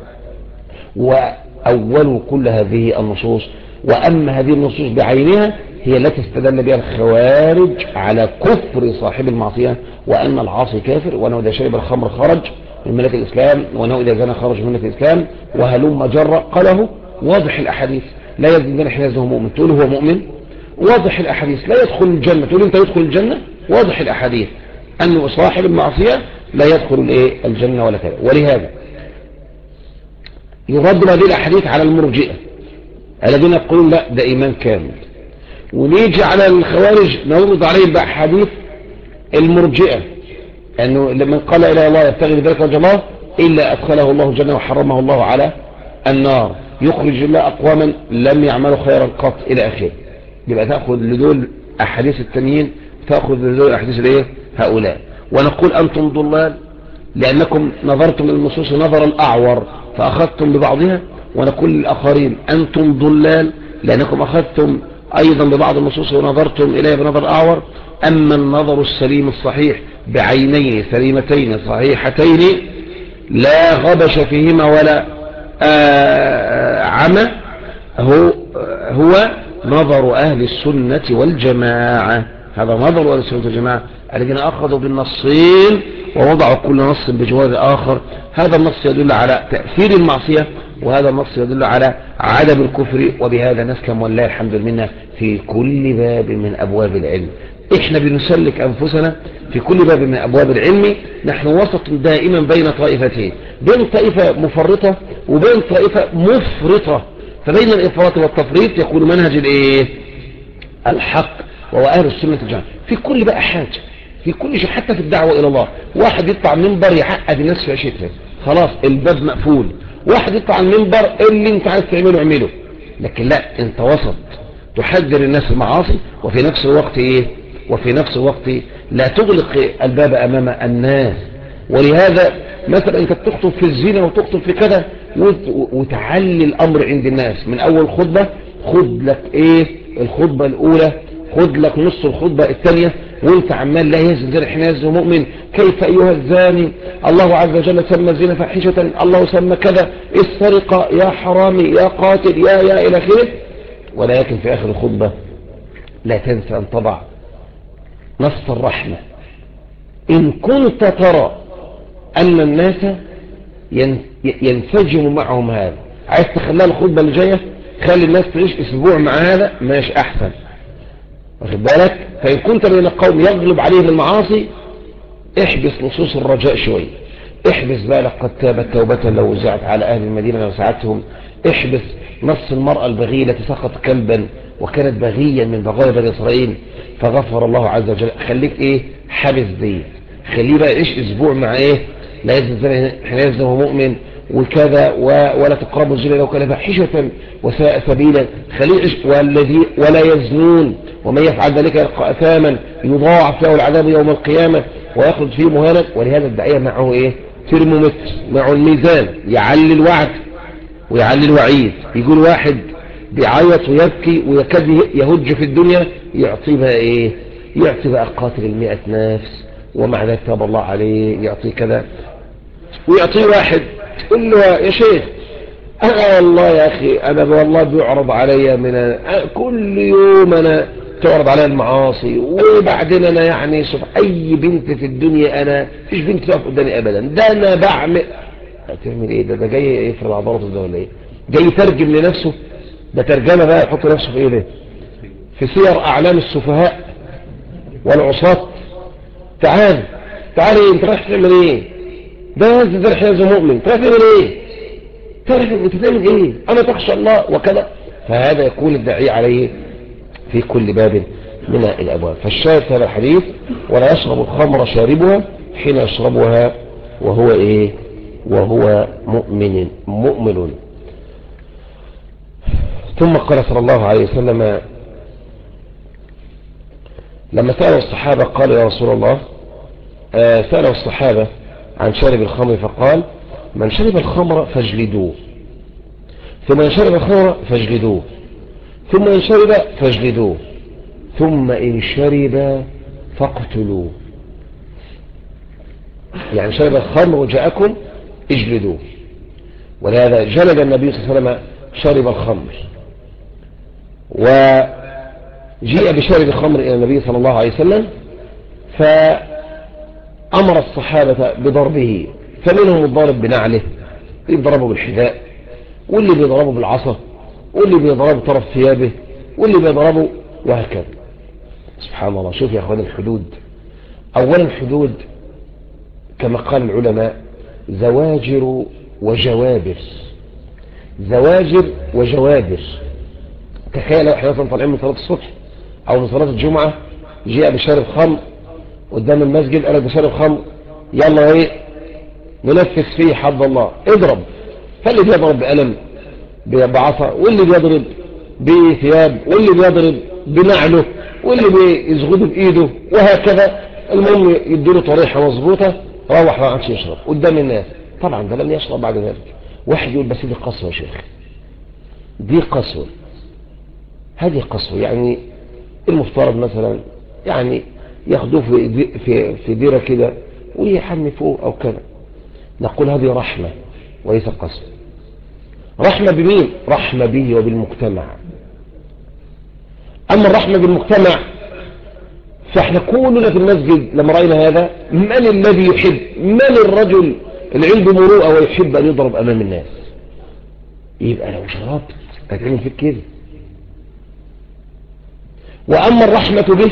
واول كل هذه النصوص. واما هذه النصوص بعينها هي التي استدل بها الخوارج على كفر صاحب المعصية، وأن العاصي كافر، وأنه إذا شرب الخمر خرج من ملة الإسلام، وأنه إذا زنى خرج من ملة الإسلام، وهلم جرى. قاله واضح الأحاديث، لا يزني حين يزنه مؤمن تقول هو مؤمن. واضح الأحاديث لا يدخل الجنة تقول أنت يدخل الجنة. واضح الأحاديث أنه صاحب المعصية لا يدخل الجنة ولا كذا. ولهذا يرد هذه الأحاديث على المرجئة الذين يقولون لا ده إيمان كامل. ونيجي على الخوارج نرد عليهم بأحاديث المرجئة أنه لمن قال إلى الله يبتغي بذلك وجه الله إلا أدخله الله الجنة وحرمه الله على النار، يخرج الله أقواما لم يعملوا خيرا قط إلى آخره. يبقى تأخذ لدول أحاديث التانيين، تأخذ لدول أحاديث هؤلاء. ونقول أنتم ضلال لأنكم نظرتم النصوص نظرا أعور فأخذتم ببعضها، ونقول للآخرين أنتم ضلال لأنكم أخذتم أيضا ببعض النصوص ونظرتم إليها بنظر أعور. أما النظر السليم الصحيح بعينين سليمتين صحيحتين لا غبش فيهما ولا عمى هو نظر أهل السنة والجماعة. هذا نظر أهل السنة والجماعة الذين أخذوا بالنصين ووضعوا كل نص بجوار آخر. هذا النص يدل على تأثير المعصية، وهذا النص يدل على عدم الكفر. وبهذا نسلم والله الحمد لله في كل باب من أبواب العلم. احنا بنسلك أنفسنا في كل باب من أبواب العلم. نحن وسط دائما بين طائفتين، بين طائفة مفرطة وبين طائفة مفرطة. فبين الإفراط والتفريط يكون منهج الحق وهو أهل السنة والجماعة في كل بقى حاجة، في كل شيء، حتى في الدعوة إلى الله. واحد يطلع منبر يحقد الناس في عشتها، خلاص الباب مقفول. واحد يطلع المنبر اللي انت عايز تعمله اعمله، لكن لا، انت وسط تحذر الناس المعاصي وفي نفس الوقت وفي نفس الوقت لا تغلق الباب امام الناس. ولهذا مثلا انت بتخطب في الزنا وتخطب في كذا وتعلي الامر عند الناس من اول خطبة. خد لك الخطبة الاولى، خد لك نص الخطبة الثانية وانت عمال لا يزن حين يزن مؤمن. كيف ايها الزاني، الله عز وجل سمى الزنا فاحشة، الله سمى كذا، السرقة يا حرامي يا قاتل يا الى اخره. ولكن في اخر الخطبة لا تنسى ان تضع نص الرحمة. ان كنت ترى ان الناس ينسجم معهم هذا، عايز تخليها الخطبة اللي جاية خلي الناس تعيش اسبوع مع هذا ماشي احسن، واخد بالك. فإن كنت بين القوم يغلب عليهم المعاصي احبس نصوص الرجاء شوي، احبس بقى لقد تابت توبة لو وزعت على أهل المدينة وساعدتهم، احبس نص المرأة البغية التي سقط كلبا وكانت بغيا من بغايا بني إسرائيل فغفر الله عز وجل. خليك حبس دي، خليه بقى يعيش اسبوع مع لا يزن حين يزن مؤمن وكذا ولا تقربوا الزنا لو كان فاحشة وساء سبيلا. خليه يعيش ولا يزنون ومن يفعل ذلك يلقى أثاما يضاعف له العذاب يوم القيامة ويخرج فيه مهانا. ولهذا الداعية معه ترمومتر، معه الميزان، يعلي الوعد ويعلي الوعيد. يقول واحد بيعيط ويبكي ويكاد يهج في الدنيا، يعطي بقى يعطي بقى قاتل 100 نفس ومع ذلك تاب الله عليه، يعطي كذا. ويعطي واحد يقول له يا شيخ انا والله يا اخي انا والله بيعرض علي من كل يوم انا تعرض علي المعاصي، وبعدين انا يعني شوف اي بنت في الدنيا انا فيش بنت تقف قدامي ابدا، ده انا بعمل. تعمل ده جاي يفرض عضلاته ده ولا جاي يترجم لنفسه؟ ده ترجمه بقى يحط نفسه في ده في سير اعلام السفهاء والعصاة. تعال انت رايح تعمل ده زي حياة مؤمن، تعرف تعمل تعرف انت تعمل انا تخشى الله وكذا. فهذا يكون الداعي عليه في كل باب من الابواب. فالشاهد هذا الحديث ولا يشرب الخمر شاربها حين يشربها وهو مؤمن. ثم قال صلى الله عليه وسلم لما سألوا الصحابة قال يا رسول الله، سألوا الصحابة عن شارب الخمر فقال من شرب الخمر فاجلدوه، ثم إن شرب الخمر فاجلدوه، ثم إن شرب فاجلدوه، ثم إن شرب فاقتلوه. يعني شرب الخمر وجاءكم اجلدوه. ولهذا جلد النبي صلى الله عليه وسلم شرب الخمر، وجيء بشرب الخمر إلى النبي صلى الله عليه وسلم فأمر الصحابة بضربه فمنهم الضارب بنعله، اللي بيضربه بالحذاء، واللي بيضربه بالعصا، واللي بيضربه طرف ثيابه، واللي بيضربه، وهكذا. سبحان الله. شوف يا اخوان الحدود، اولا الحدود كما قال العلماء زواجر وجوابر. زواجر وجوابر. تخيل لو احنا مثلا طالعين من صلاة الصبح او من صلاة الجمعة، جاء بشارب خمر قدام المسجد، قال بشارب خمر، يلا ايه ننفذ فيه حد الله، اضرب. فاللي بيضرب بقلم بعصا، واللي بيضرب بثياب، واللي بيضرب بنعله، واللي بيزغده بايده، وهكذا. المهم يديله طريحة مظبوطة، روح ما عادش يشرب قدام الناس. طبعا ده لم يشرب بعد ذلك. واحد يقول بس دي قسوة يا شيخ، دي قسوة، هذه قسوة. يعني المفترض مثلا يعني ياخدوه في ديرة كده ويحنفوه او كذا. نقول هذه رحمة وليس قسوة. رحمة بمين؟ رحمة به وبالمجتمع. اما الرحمة بالمجتمع فاحنا كلنا في المسجد لما رأينا هذا، من الذي يحب، من الرجل اللي عنده مروءة ويحب ان يضرب امام الناس؟ يبقى لو شربت هتعمل فيك كده. واما الرحمة به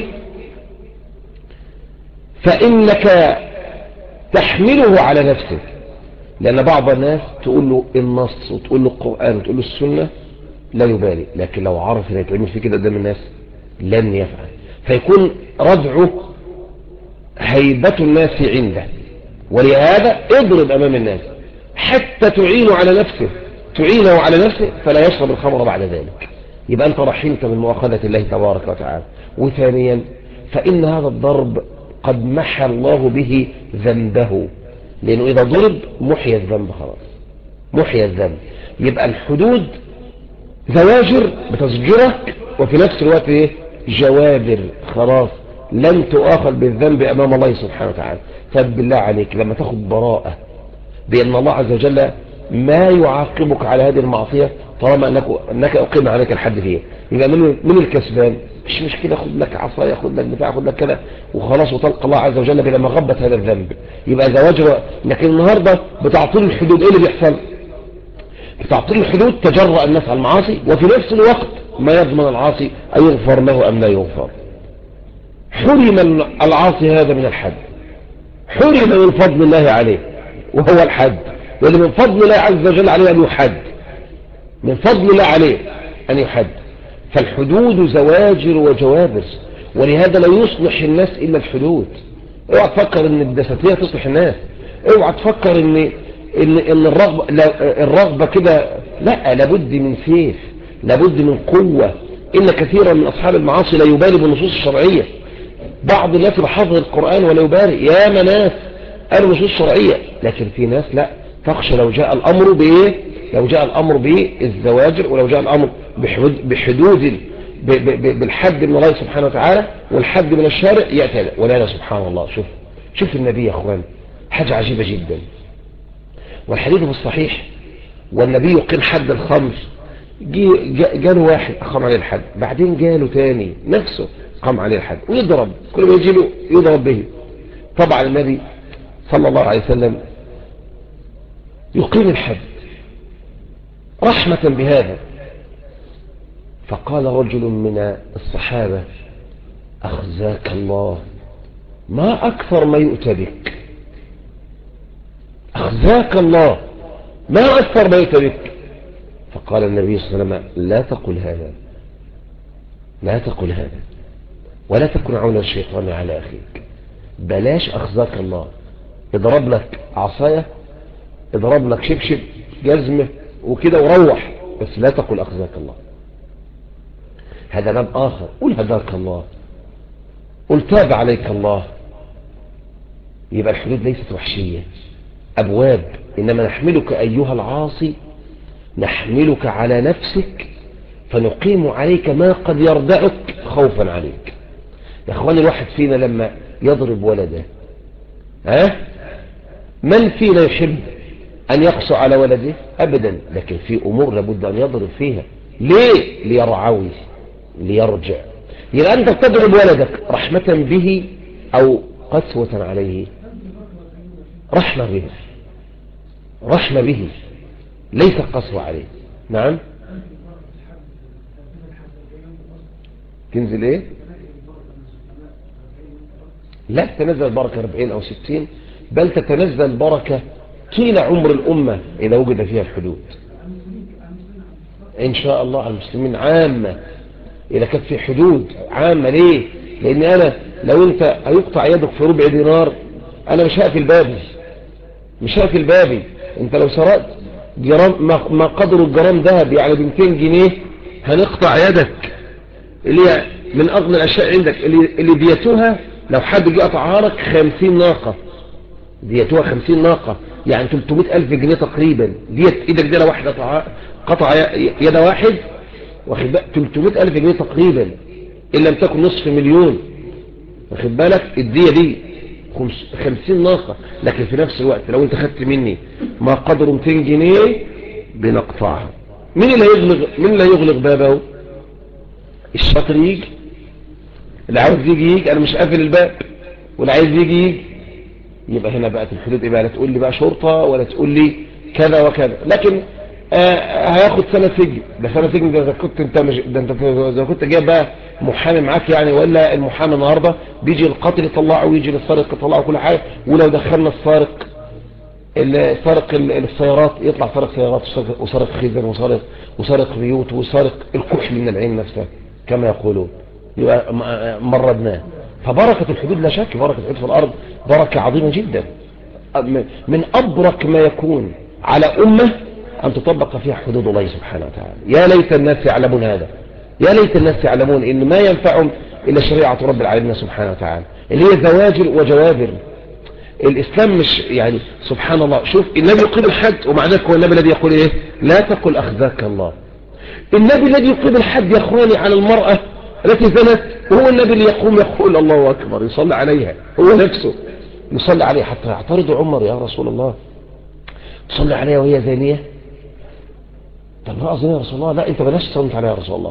فانك تحمله على نفسك، لان بعض الناس تقول له النص وتقول له القرآن وتقول له السنة لا يبالي، لكن لو عرف ان يتعمل فيه كده قدام الناس لن يفعل، فيكون ردعه هيبة الناس عنده. ولهذا اضرب امام الناس حتى تعينه على نفسه، تعينه على نفسه فلا يشرب الخمر بعد ذلك. يبقى انت رحمت من مؤاخذة الله تبارك وتعالى. وثانيا فإن هذا الضرب قد محى الله به ذنبه، لأنه إذا ضرب محي الذنب، خلاص محي الذنب. يبقى الحدود زواجر بتزجرك، وفي نفس الوقت ايه؟ جوابر، خلاص لن تؤاخذ بالذنب أمام الله سبحانه وتعالى. فبالله عليك لما تاخد براءة بأن الله عز وجل ما يعاقبك على هذه المعصية طالما أنك أقيم عليك الحد فيها، يبقى من الكسبان؟ مش مشكلة، خد لك عصاية، خد لك بتاع، خد لك كذا وخلاص، وتلقى الله عز وجل بلا مغبة هذا الذنب. يبقى زواجر. لكن النهاردة بتعطيل الحدود، ايه اللي بيحصل؟ بتعطيل الحدود تجرأ الناس على المعاصي، وفي نفس الوقت ما يضمن العاصي أن يغفر له أم لا يغفر. حرم العاصي هذا من الحد، حرم من فضل الله عليه وهو الحد، لأن من فضل الله عز وجل عليه أن يحد، من فضل الله عليه أن يحد. فالحدود زواجر وجوابر، ولهذا لا يصلح الناس إلا الحدود. اوعى تفكر ان الدساتية تصلح الناس، اوعى تفكر ان الرغبة كده، لا، لابد من سيف، لابد من قوة. إن كثيرا من أصحاب المعاصي لا يبالي بالنصوص الشرعية. بعض الناس بحفظ القرآن ولا يبالي، يا مناس قالوا نصوص شرعية، لكن في ناس لا، تخشى لو جاء الأمر بإيه؟ لو جاء الأمر بالزواجر، ولو جاء الأمر بحدود بالحد من الله سبحانه وتعالى والحد من الشارع يأتي. ولا سبحان الله. شوف النبي يا أخوان، حاجة عجيبة جدا. والحديث في الصحيح، والنبي يقيم حد الخمر، جاله واحد أقام عليه الحد، بعدين جاله تاني نفسه قام عليه الحد، ويضرب كل ما يجي له يضرب به. طبعا النبي صلى الله عليه وسلم يقيم الحد رحمة بهذا. فقال رجل من الصحابة: أخزاك الله، ما أكثر ما يؤتى بك، أخزاك الله، ما أكثر ما يؤتى بك. فقال النبي صلى الله عليه وسلم: لا تقل هذا، لا تقل هذا، ولا تكن عون الشيطان على أخيك. بلاش أخزاك الله، اضرب لك عصاية، اضرب لك شبشب جزمة وكده وروح، بس لا تقل أخزاك الله. هذا باب آخر. قل هداك الله، قل تاب عليك الله. يبقى الحدود ليست وحشية، أبواب. إنما نحملك أيها العاصي، نحملك على نفسك فنقيم عليك ما قد يردعك خوفا عليك. يا أخواني، الواحد فينا لما يضرب ولده، من فينا يحب أن يقسو على ولده؟ أبدا. لكن في أمور لابد أن يضرب فيها. ليه؟ ليرعوي، ليرجع. يبقى أنت تضرب ولدك رحمة به أو قسوة عليه؟ رحمة به. رحمة به ليس قسوة عليه. نعم. تنزل ايه؟ لا تتنزل البركة 40 أو 60، بل تتنزل البركة طيل عمر الأمة إذا وجد فيها الحدود إن شاء الله على المسلمين عامة. إذا كانت في حدود عامة. ليه؟ لأن أنا لو أنت هيقطع يدك في ربع دينار أنا مش هقفل بابي، مش هقفل بابي. أنت لو سرقت جرام ما قدر الجرام ذهب يعني ب 200 جنيه هنقطع يدك، اللي هي من أغلى الأشياء عندك، اللي ديتها لو حد جه قطعها لك 50 ناقة، ديتها 50 ناقة يعني 300,000 جنيه تقريبا. ديت ايدك دي لو واحد قطع يد واحد واخد بالك 300,000 جنيه تقريبا ان لم تكن نصف مليون. واخد بالك الدية دي 50 ناقة. لكن في نفس الوقت لو انت خدت مني ما قدره 200 جنيه بنقطعها. مين اللي هيغلق بابه؟ الشاطر يجي، اللي عاوز يجي انا مش قافل الباب، واللي عايز يجي. يبقى هنا بقت الحدود ايه بقى؟ لا تقول لي بقى شرطة ولا تقول لي كذا وكذا. لكن هياخد سنة سجن. ده سنة سجن ده كنت انت مش ده انت اذا كنت جايب بقى محامي معاك يعني، ولا المحامي النهارده بيجي القاتل يطلعه ويجي للسارق يطلعه كل حاجه. ولو دخلنا السارق السيارات يطلع سارق سيارات وسارق خزن وسارق بيوت وسارق الكحل من العين نفسها كما يقولون. يبقى مردناه. فبركة الحدود لا شك، بركة الحدود في الأرض بركة عظيمة جدا. من أبرك ما يكون على أمة أن تطبق فيها حدود الله سبحانه وتعالى. يا ليت الناس يعلمون هذا، يا ليت الناس يعلمون إن ما ينفعهم إلا شريعة رب العالمين سبحانه وتعالى اللي هي زواجر وجوابر. الإسلام مش يعني سبحان الله. شوف النبي يقيم الحد ومع ذلك هو النبي الذي يقول إيه؟ لا تقل أخزاك الله. النبي الذي يقيم الحد يا اخواني على المرأة التي زنت، وهو النبي اللي يقول الله أكبر يصلي عليها، هو نفسه يصلي عليها. حتى يعترض عمر يا رسول الله تصلي عليها وهي زانية؟ طب ما أظن يا رسول الله لا انت بلاش تصلي عليها يا رسول الله.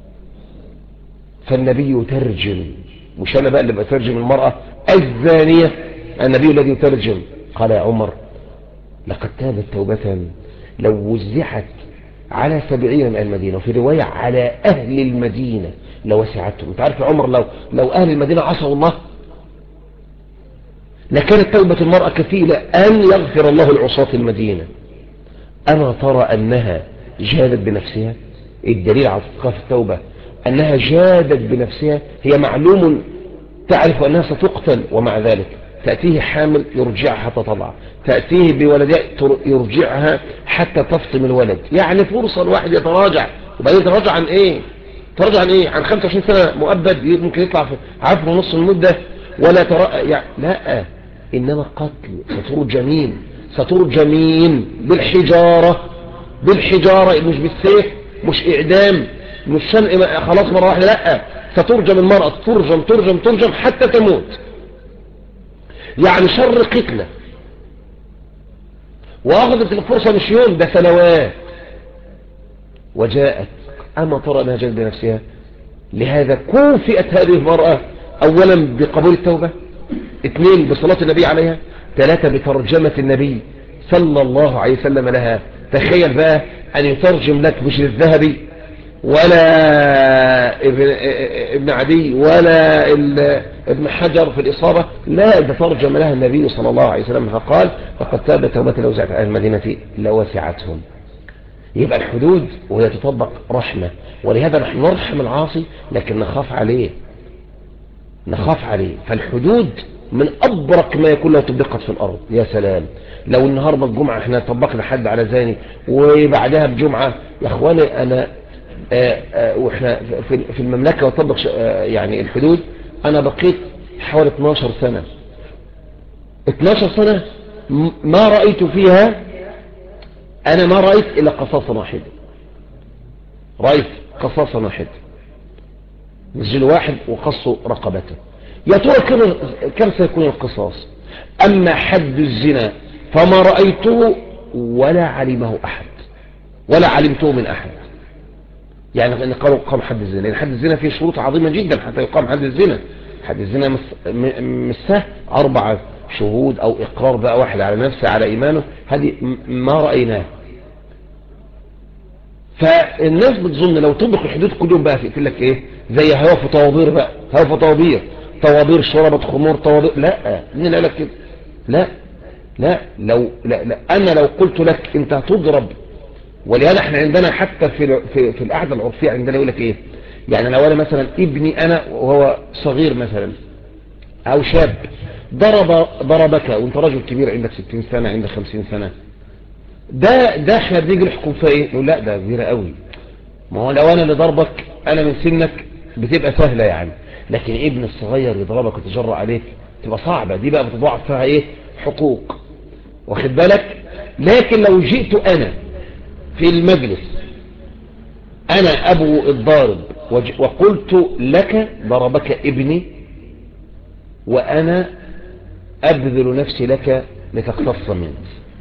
فالنبي يترجم، مش انا بقى اللي بترجم المرأة الزانية، النبي الذي يترجم. قال يا عمر لقد تابت توبة لو وزعت على 70 من المدينة، وفي رواية على أهل المدينة لوسعتهم. انت عارف يا عمر لو أهل المدينة عصوا الله لكانت توبة المرأة كفيلة أن يغفر الله العصاة المدينة. أما ترى أنها جادت بنفسها؟ الدليل على صدق التوبة أنها جادت بنفسها. هي معلوم تعرف أنها ستقتل ومع ذلك تأتيه حامل يرجعها حتى تضع، تأتيه بولدها يرجعها حتى تفطم الولد. يعني فرصة الواحد يتراجع. وبعدين يتراجع عن ايه؟ تراجع عن ايه؟ عن 25 سنة مؤبد ممكن يطلع في عفو ونص المدة ولا يعني لا. انما قتل سترجمين بالحجارة مش بالسيف، مش اعدام، مش شنق خلاص مرة واحدة. لا، سترجم المرأة، ترجم حتى تموت. يعني شر قتلة. واخذت الفرصة مش يوم، ده سنوات وجاءت. اما ترى انها جلد بنفسها؟ لهذا كوفئت هذه المرأة اولا بقبول التوبة، 2 بصلاة النبي عليها، 3 بترجمة النبي صلى الله عليه وسلم لها. تخيل بقى ان يترجم لك مش الذهبي ولا ابن عدي ولا ابن حجر في الإصابة، لا، ده ترجم لها النبي صلى الله عليه وسلم فقال فقد تابت توبة لو وسعت أهل المدينة لوسعتهم. يبقى الحدود وهي تطبق رحمة، ولهذا نحن نرحم العاصي لكن نخاف عليه. فالحدود من أبرك ما يكون لو طبقت في الأرض. يا سلام لو النهاردة الجمعة احنا طبقنا حد على زاني وبعدها بجمعة يا اخواني انا واحنا في المملكة وطبق يعني الحدود. انا بقيت حوالي 12 سنة ما رأيت فيها، انا ما رأيت الا قصاصا واحدا. رأيت قصاصا واحدا، نزل واحد وقصوا رقبته. يا ترى كم سيكون القصاص؟ اما حد الزنا فما رأيته ولا علمه احد ولا علمته من احد. يعني ان قالوا قام حد الزنا، لان حد الزنا فيه شروط عظيمة جدا حتى يقام حد الزنا. حد الزنا مش سهل، 4 شهود او اقرار بقى واحد على نفسه على ايمانه، هذه ما رأيناه. فالناس بتظن لو طبق الحدود كلهم بقى في لك ايه، زي هوا طوابير بقى، هوا طوابير شربت خمور طوابير. لا، مين قال لك كده؟ لا لا لا انا لو قلت لك انت هتضرب، ولهذا احنا عندنا حتى في القعده العرفيه عندنا يقول لك ايه، يعني لو انا مثلا ابني انا وهو صغير مثلا او شاب ضربك وانت راجل كبير عندك 60 سنه عندك 50 سنه، ده احنا بنيجي نحكم فيه ايه؟ نقول لا ده كبيره قوي. ما هو لو انا اللي ضربك انا من سنك بتبقى سهله يعني، لكن ابن الصغير يضربك وتجرأ عليك تبقى صعبه، دي بقى بتضاعف فيها ايه؟ حقوق، واخد بالك. لكن لو جئت انا في المجلس انا ابو الضارب وقلت لك ضربك ابني وانا ابذل نفسي لك لتقتص منك،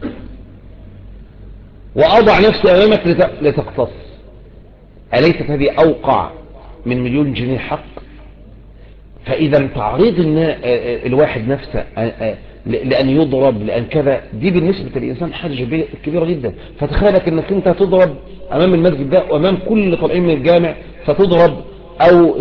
واضع نفسي امامك لتقتص، اليست هذه اوقع من مليون جنيه حق؟ فاذا تعريض الواحد نفسه لان يضرب لان كذا، دي بالنسبة للانسان حاجة كبيرة جدا. فتخيلك انك انت تضرب امام المسجد ده وامام كل اللي طالعين من الجامع، ستضرب او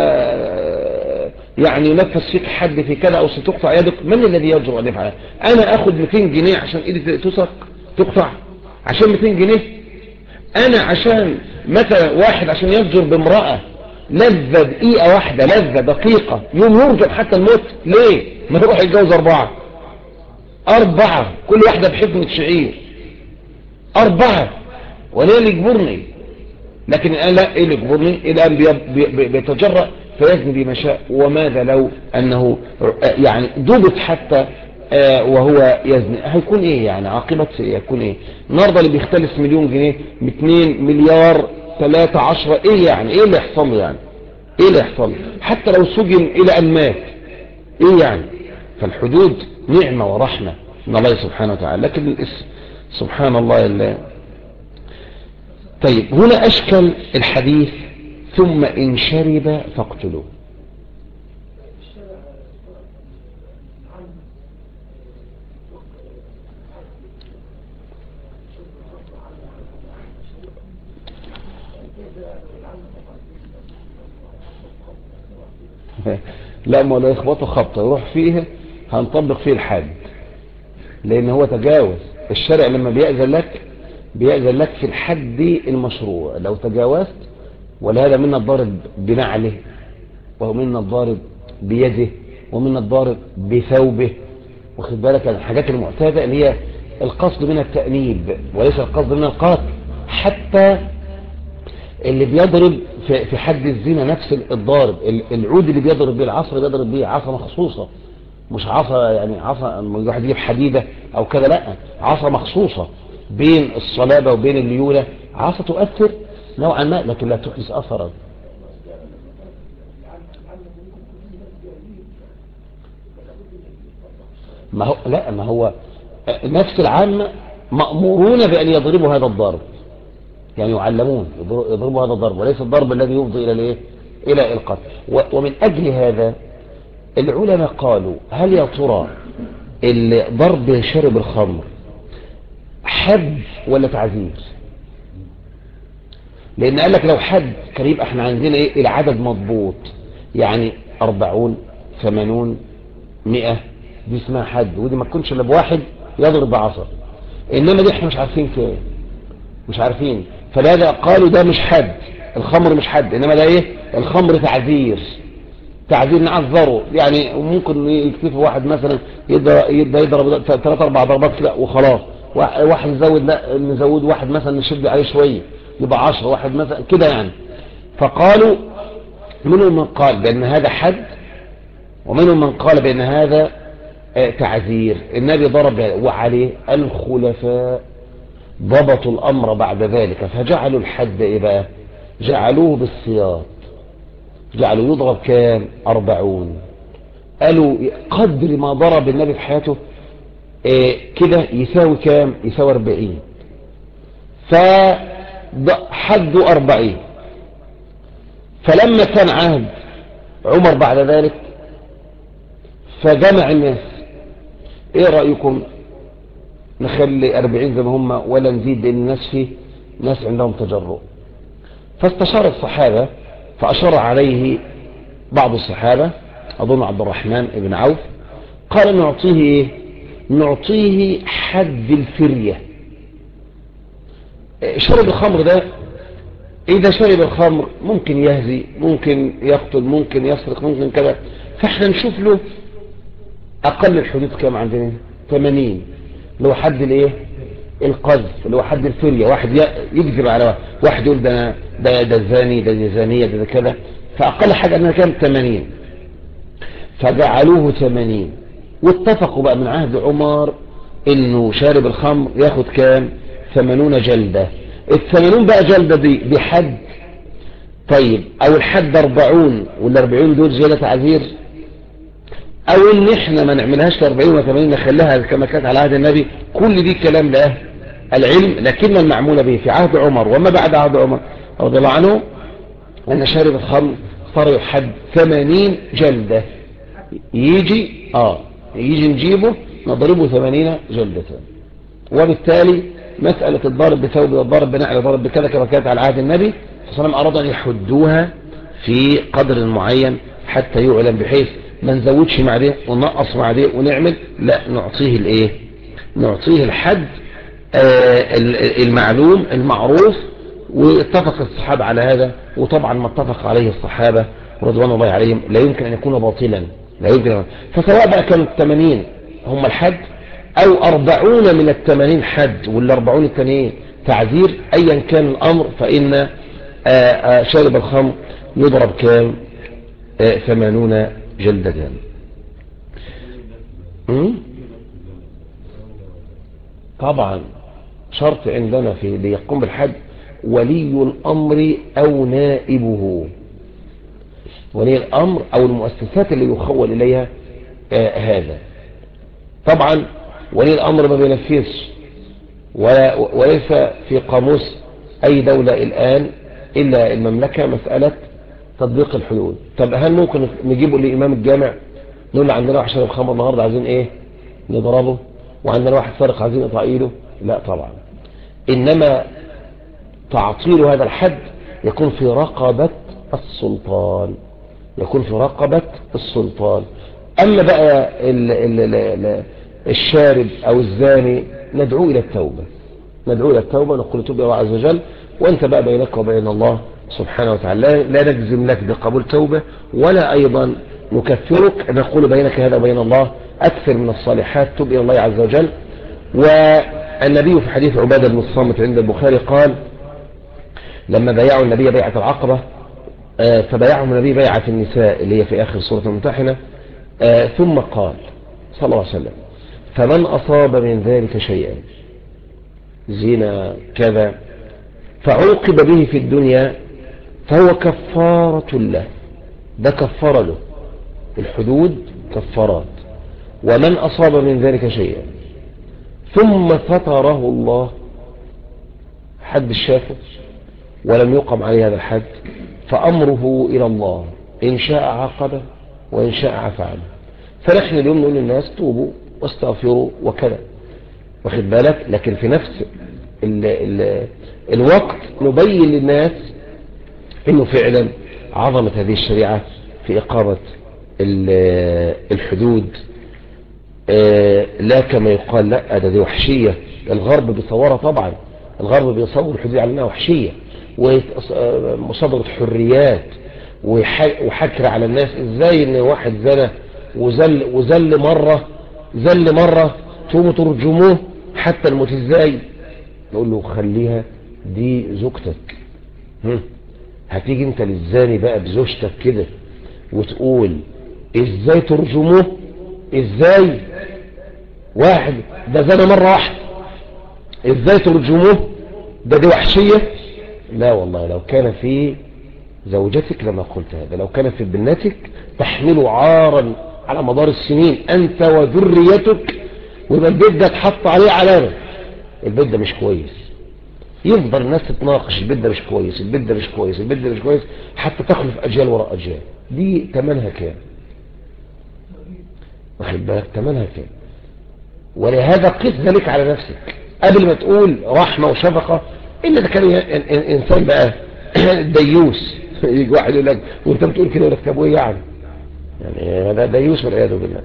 يعني ينفذ فيك حد في كذا او ستقطع يدك، من الذي يجرؤ ان يفعل؟ انا اخد 200 جنيه عشان ايدي تقطع عشان 200 جنيه؟ انا عشان مثلا واحد عشان يفجر بامرأة لذة دقيقة واحدة، لذة دقيقة، يوم يرجم حتى الموت، ليه ما يروح يتجوز 4 كل واحدة بحفنة شعير 4؟ وليه اللي يجبرني؟ لكن انا لا، ايه اللي يجبرني؟ الان بيتجرأ فيزني بما شاء. وماذا لو انه يعني ضبط حتى وهو يزني؟ هيكون ايه يعني؟ عاقبة يكون ايه؟ النهارده اللي بيختلس مليون جنيه 2 مليار 13، ايه يعني؟ ايه اللي يحصل له يعني؟ ايه اللي يحصل له؟ حتى لو سجن الى ان مات، ايه يعني؟ فالحدود نعمة ورحمة من الله سبحانه وتعالى، لكن سبحان الله طيب هنا اشكل الحديث ثم ان شرب فاقتلوه. لا، ما لا يخبطوا خبطه يروح فيه هنطبق فيه الحد، لان هو تجاوز. الشرع لما بيأذن لك في الحد المشروع لو تجاوزت، ولهذا منا الضارب بنعله، ومنا الضارب بيده، ومنا الضارب بثوبه، واخد بالك؟ الحاجات المعتادة اللي هي القصد منها التأنيب وليس القصد منها القتل. حتى اللي بيضرب في حد الزنا نفس الضارب، العود اللي بيضرب بيه، العصا اللي بيضرب بيه عصا مخصوصة، مش عصا يعني عصا واحد يجيب حديدة او كده، لا، عصا مخصوصة بين الصلابة وبين الليونة، عصا تؤثر نوعا ما لكن لا تحدث اثرا. ما هو نفس العامة مأمورون بأن يضربوا هذا الضرب، يعني يعلمون يضربوا هذا الضرب، وليس الضرب الذي يفضي إلى الايه؟ إلى القتل. ومن أجل هذا العلماء قالوا هل يا ترى ضرب شرب الخمر حد ولا تعزير؟ لأن قال لك لو حد كان يبقى احنا عندنا ايه؟ العدد مضبوط، يعني 40 80 100، دي اسمها حد، ودي ما تكونش الا بواحد يضرب بعصر. انما دي احنا مش عارفين كام، مش عارفين، فلهذا قالوا ده مش حد، الخمر مش حد، انما ده ايه؟ الخمر تعذير نعذره، يعني ممكن يكتفي واحد مثلا يضرب 3-4 ضربات كده وخلاص، واحد يزود، لا نزود واحد مثلا نشد عليه شويه يبقى 10، واحد مثلا كده يعني. فقالوا منهم من قال بان هذا حد، ومنهم من قال بان هذا تعذير. النبي ضرب وعليه الخلفاء ضبطوا الامر بعد ذلك فجعلوا الحد ايه بقى؟ جعلوه بالسياط، جعلوا يضرب كام؟ 40. قالوا قدر ما ضرب النبي في حياته كده يساوي كام؟ يساوي 40، فحدوا 40. فلما كان عهد عمر بعد ذلك فجمع الناس ايه رأيكم نخلي 40 زي ما هم ولا نزيد؟ لان الناس فيه ناس عندهم تجرؤ. فاستشار الصحابة فأشار عليه بعض الصحابة، أظن عبد الرحمن بن عوف، قال نعطيه ايه؟ نعطيه حد الفرية. شرب الخمر ده إذا شرب الخمر ممكن يهزي، ممكن يقتل، ممكن يسرق، ممكن كذا. فاحنا نشوف له أقل الحدود كام عندنا؟ 80. لو حد الايه؟ القذف، اللي هو حد الفرية. واحد يكذب على واحد يقول ده زاني، ده زانية، ده كذا. فأقل حاجة عندنا كام؟ 80. فجعلوه 80، واتفقوا بقى من عهد عمر انه شارب الخمر ياخد كام؟ 80 جلدة. ال80 بقى جلدة دي حد. طيب او الحد 40 وال40 دول زيادة تعذير، او ان احنا ما نعملهاش 40 و80 نخليها كما كانت على عهد النبي. كل دي كلام له العلم، لكن المعمول به في عهد عمر وما بعد عهد عمر رضي الله عنه ان شارب الخمر صار يحد 80 جلدة. يجي نجيبه نضربه 80 جلدة. وبالتالي مسألة الضرب بثوب والضرب بنعل والضرب بكذا كما كانت على عهد النبي صلى الله عليه وسلم أراد أن يحدوها في قدر معين حتى يعلم، بحيث ما نزودش مع ده ونقص مع ده ونعمل، لا، نعطيه الايه؟ نعطيه الحد المعلوم المعروف. واتفق الصحابة على هذا، وطبعا ما اتفق عليه الصحابة رضوان الله عليهم لا يمكن أن يكون باطلا، لا يمكن. فسواء بقى كانوا 80 هم الحد او 40 من 80 حد وال40 التانيين تعذير، ايا كان الامر، فان شارب الخمر يضرب كام؟ 80 جلدة. طبعا شرط عندنا في ليقوم بالحد ولي الامر او نائبه، ولي الامر او المؤسسات اللي يخول اليها هذا. طبعا ولي الامر ما بينفذش، وليس في قاموس اي دولة الان الا المملكة مسألة تطبيق الحدود. طب هل ممكن نجيبه لامام الجامع نقول له عندنا واحد شرب خمر النهارده عايزين ايه؟ نضربه؟ وعندنا واحد سارق عايزين نقطع ايده؟ لا طبعا. انما تعطيل هذا الحد يكون في رقبة السلطان، يكون في رقبة السلطان. اما بقى الشارب او الزاني ندعو الى التوبة، ندعو الى التوبة، نقول توب الله عز وجل، وانت بقى بينك وبين الله سبحانه وتعالى. لا نجزم لك بقبول توبة ولا ايضا نكفرك، نقول بينك هذا وبين الله اكثر من الصالحات، توب الى الله عز وجل. والنبي في حديث عبادة بن الصامت عند البخاري قال لما بايعوا النبي بيعة العقبة، فبايعهم النبي بيعة النساء اللي هي في اخر سورة الممتحنة، ثم قال صلى الله عليه وسلم فمن اصاب من ذلك شيئا، زنا كذا، فعوقب به في الدنيا فهو كفارة له، ده كفارة له، الحدود كفارات. ومن أصاب من ذلك شيئا ثم ستره الله، حد الشافع ولم يقم عليه هذا الحد، فأمره إلى الله إن شاء عاقبه وإن شاء عفى عنه. فنحن اليوم نقول للناس توبوا واستغفروا وكذا، واخد بالك، لكن في نفس الوقت نبين للناس انه فعلا عظمة هذه الشريعة في اقامة الحدود، لا كما يقال لا ده دي وحشية. الغرب بيصورها طبعا، الغرب بيصور الحدود على انها وحشية ومصادرة حريات وحكر على الناس. ازاي ان واحد زنى وزل مرة تقوموا ترجموه حتى الموت؟ ازاي؟ نقول له خليها دي زوجتك، هتيجي انت للزاني بقى بزوجتك كده وتقول ازاي ترجموه؟ ازاي واحد ده زنى مرة واحدة ازاي ترجموه؟ ده دي وحشية. لا والله، لو كان في زوجتك لما قلت هذا، لو كان في بنتك تحمل عارا على مدار السنين انت وذريتك، ويبقى البيت ده اتحط عليه علامة البيت ده مش كويس، يفضل الناس تتناقش البيت ده مش كويس، البيت ده مش كويس، البيت ده مش كويس، حتى تخلف اجيال وراء اجيال. دي تمنها كام؟ واخد بالك تمنها كام؟ ولهذا قس ذلك على نفسك قبل ما تقول رحمة وشفقة. إلا ده كان إنسان بقى ديوس يجي واحد يقول لك وانت بتقول كده، يقول لك طب وايه يعني هذا ديوس والعياذ بالله.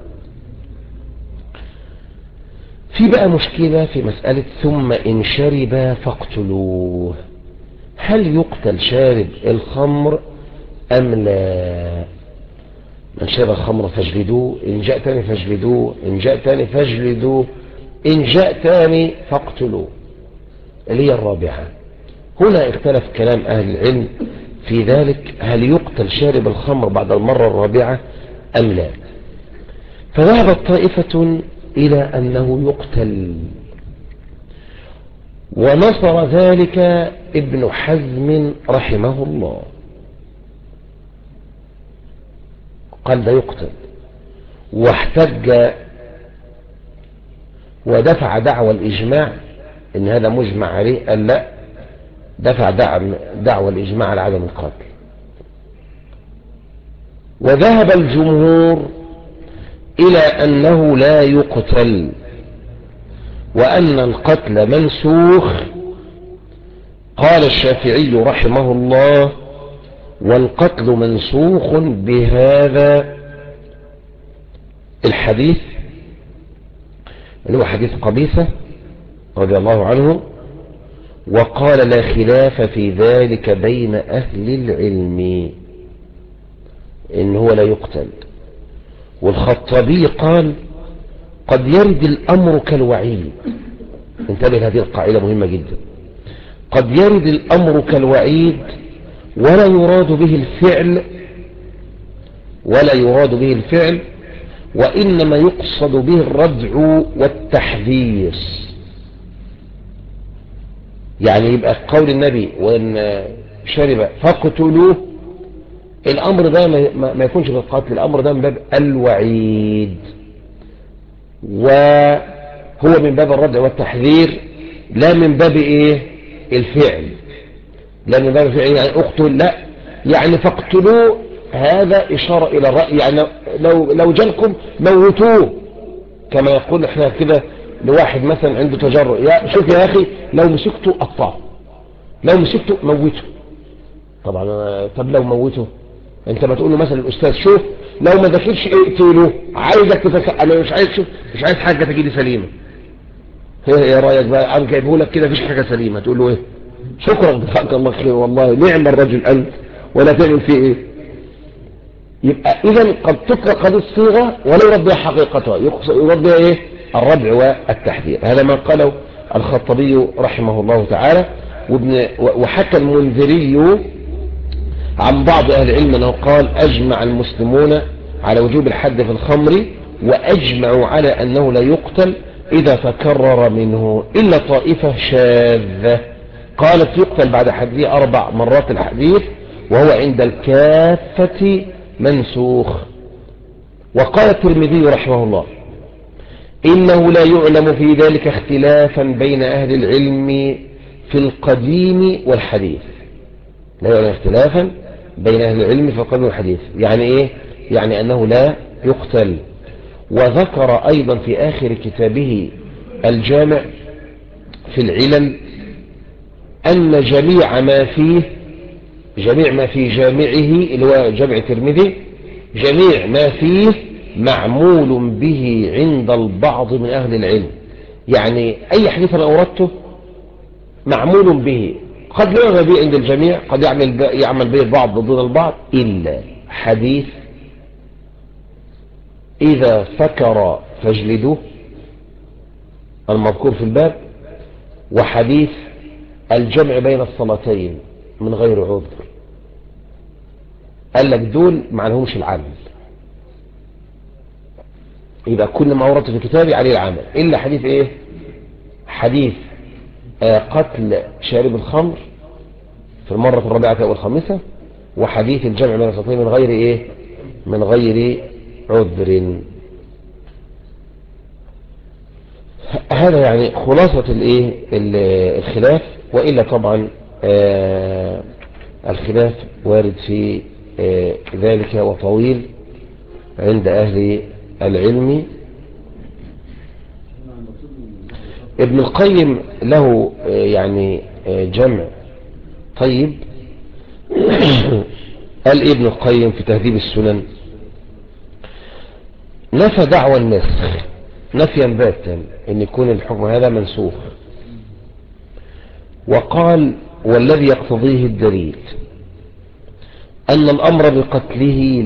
في بقى مشكلة في مسألة ثم إن شرب فاقتلوه. هل يقتل شارب الخمر أم لا؟ من شرب الخمر فاجلدوه، إن جاء تاني فاجلدوه، إن جاء تاني فاجلدوه، إن جاء تاني فاقتلوه، اللي هي الرابعة. هنا اختلف كلام أهل العلم في ذلك، هل يقتل شارب الخمر بعد المرة الرابعة أم لا؟ فذهبت طائفة إلى أنه يقتل، ونصر ذلك ابن حزم رحمه الله، قال ده يقتل، واحتج ودفع دعوى الإجماع إن هذا مجمع عليه، قال لا، دفع دعوى الإجماع على عدم القتل. وذهب الجمهور إلى أنه لا يقتل، وأن القتل منسوخ. قال الشافعي رحمه الله: والقتل منسوخ بهذا الحديث اللي هو حديث قبيصة رضي الله عنه. وقال: لا خلاف في ذلك بين أهل العلم إن هو لا يقتل. والخطابي قال: قد يرد الأمر كالوعيد. انتبه، هذه القاعدة مهمة جدا. قد يرد الأمر كالوعيد ولا يراد به الفعل، وإنما يقصد به الردع والتحذير. يعني يبقى قول النبي وإن شرب فاقتلوه، الأمر ده ما يكونش بالقتل، الأمر ده من باب الوعيد، وهو من باب الردع والتحذير، لا من باب الفعل. لا من باب الفعل يعني اقتل، لا، يعني فاقتلوه، هذا إشارة إلى الرأي. يعني لو جالكم موتوه، كما يقول احنا كده لواحد مثلا عنده تجرؤ، يا شوف يا أخي لو مسكته قطعه، لو مسكته موته. طبعا طب لو موته، انت ما تقول له مثلا الأستاذ شوف لو ما ذاكرش اقتله، عايزك انا مش عايز، شوف مش عايز حاجة تجيلي سليمة. ايه رايك بقى؟ انا جايبه لك كده مفيش حاجه سليمه، تقول له ايه؟ شكرا جزاك الله خير، والله نعم الرجل انت، ولا تعمل فيه ايه؟ يبقى اذا قد تطلق هذه الصيغه ولا يراد بها حقيقتها، يراد بها ايه؟ الردع والتحذير. هذا ما قاله الخطابي رحمه الله تعالى. وحكى المنذري عن بعض اهل العلم انه قال: اجمع المسلمون على وجوب الحد في الخمر، واجمعوا على انه لا يقتل إذا تكرر منه، إلا طائفة شاذة قالت يقتل بعد حده 4 مرات الحديث، وهو عند الكافة منسوخ. وقال الترمذي رحمه الله: إنه لا يعلم في ذلك اختلافا بين أهل العلم في القديم والحديث. لا يعلم اختلافا بين أهل العلم في القديم والحديث، يعني إيه؟ يعني أنه لا يقتل. وذكر أيضا في آخر كتابه الجامع في العلل أن جميع ما في جامعه اللي هو جامع الترمذي، جميع ما فيه معمول به عند البعض من أهل العلم. يعني أي حديث أنا أوردته معمول به، قد لا يعمل به عند الجميع، قد يعمل به البعض ضد البعض، إلا حديث إذا سكر فاجلدوه المذكور في الباب، وحديث الجمع بين الصلاتين من غير عذر. قال لك دول ما لهمش العمل، يبقى كل ما ورد في كتابي عليه العمل، إلا حديث حديث قتل شارب الخمر في المرة الرابعة أو الخامسة، وحديث الجمع بين الصلاتين من غير عذر. هذا يعني خلاصة الخلاف. وإلا طبعا الخلاف وارد في ذلك وطويل عند أهل العلم. ابن القيم له يعني جمع طيب. قال ابن القيم في تهذيب السنن: نفى دعوى النسخ نفيا باتا ان يكون الحكم هذا منسوخ، وقال: والذي يقتضيه الدليل أن الأمر بقتله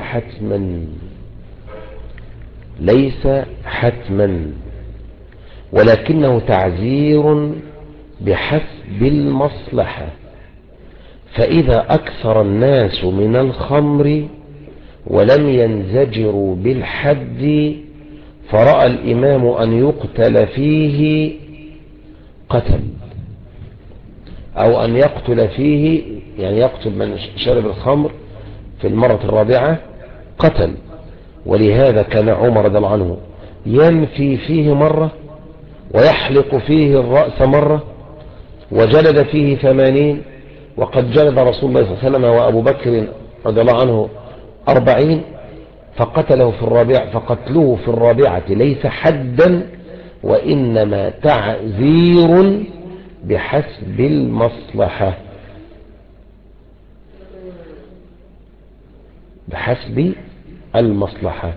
ليس حتما ولكنه تعزير بحسب المصلحة، فإذا أكثر الناس من الخمر ولم ينزجروا بالحد فرأى الإمام أن يقتل فيه قتل، أو أن يقتل فيه يعني يقتل من شرب الخمر في المرة الرابعة قتل. ولهذا كان عمر رضي الله عنه ينفي فيه مرة ويحلق فيه الرأس مرة وجلد فيه 80، وقد جلد رسول الله صلى الله عليه وسلم وأبو بكر رضي الله عنه 40، فقتله في الرابعة، فقتله في الرابعة ليس حدا وإنما تعزير بحسب المصلحة، بحسب المصلحة.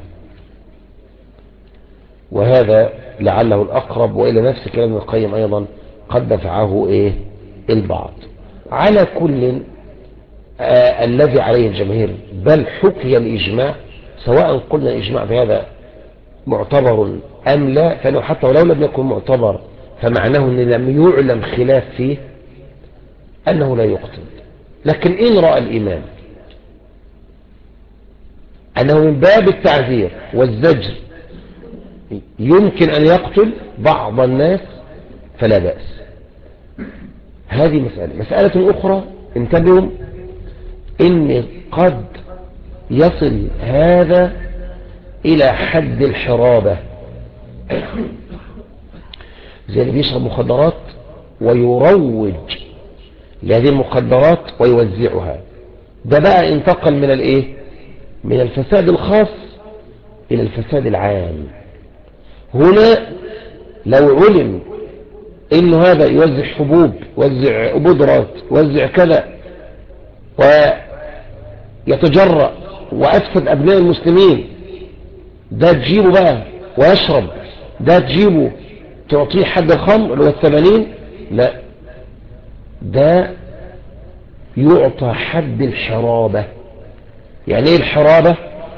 وهذا لعله الأقرب، وإلى نفس كلام ابن القيم أيضا قد دفعه البعض. على كل الذي عليه الجماهير، بل حكي الإجماع، سواء قلنا الإجماع بهذا معتبر أم لا، فإنه حتى ولو لم يكن معتبر فمعناه أن لم يعلم خلاف فيه أنه لا يقتل. لكن إن رأى الإمام أنه من باب التعذير والزجر يمكن أن يقتل بعض الناس فلا بأس. هذه مسألة أخرى انتبهوا، إن قد يصل هذا إلى حد الحرابة، زي اللي بيشرب مخدرات ويروج لهذه المخدرات ويوزعها، ده بقى انتقل من الفساد الخاص إلى الفساد العام. هنا لو علم إنه هذا يوزع حبوب، يوزع بودرات، يوزع كذا، ويتجرأ وأفسد أبناء المسلمين، ده تجيبه بقى ويشرب، ده تجيبه تعطيه حد الخمر اللي هو 80، لا، ده يعطى حد الحرابة. يعني ايه الحرابة؟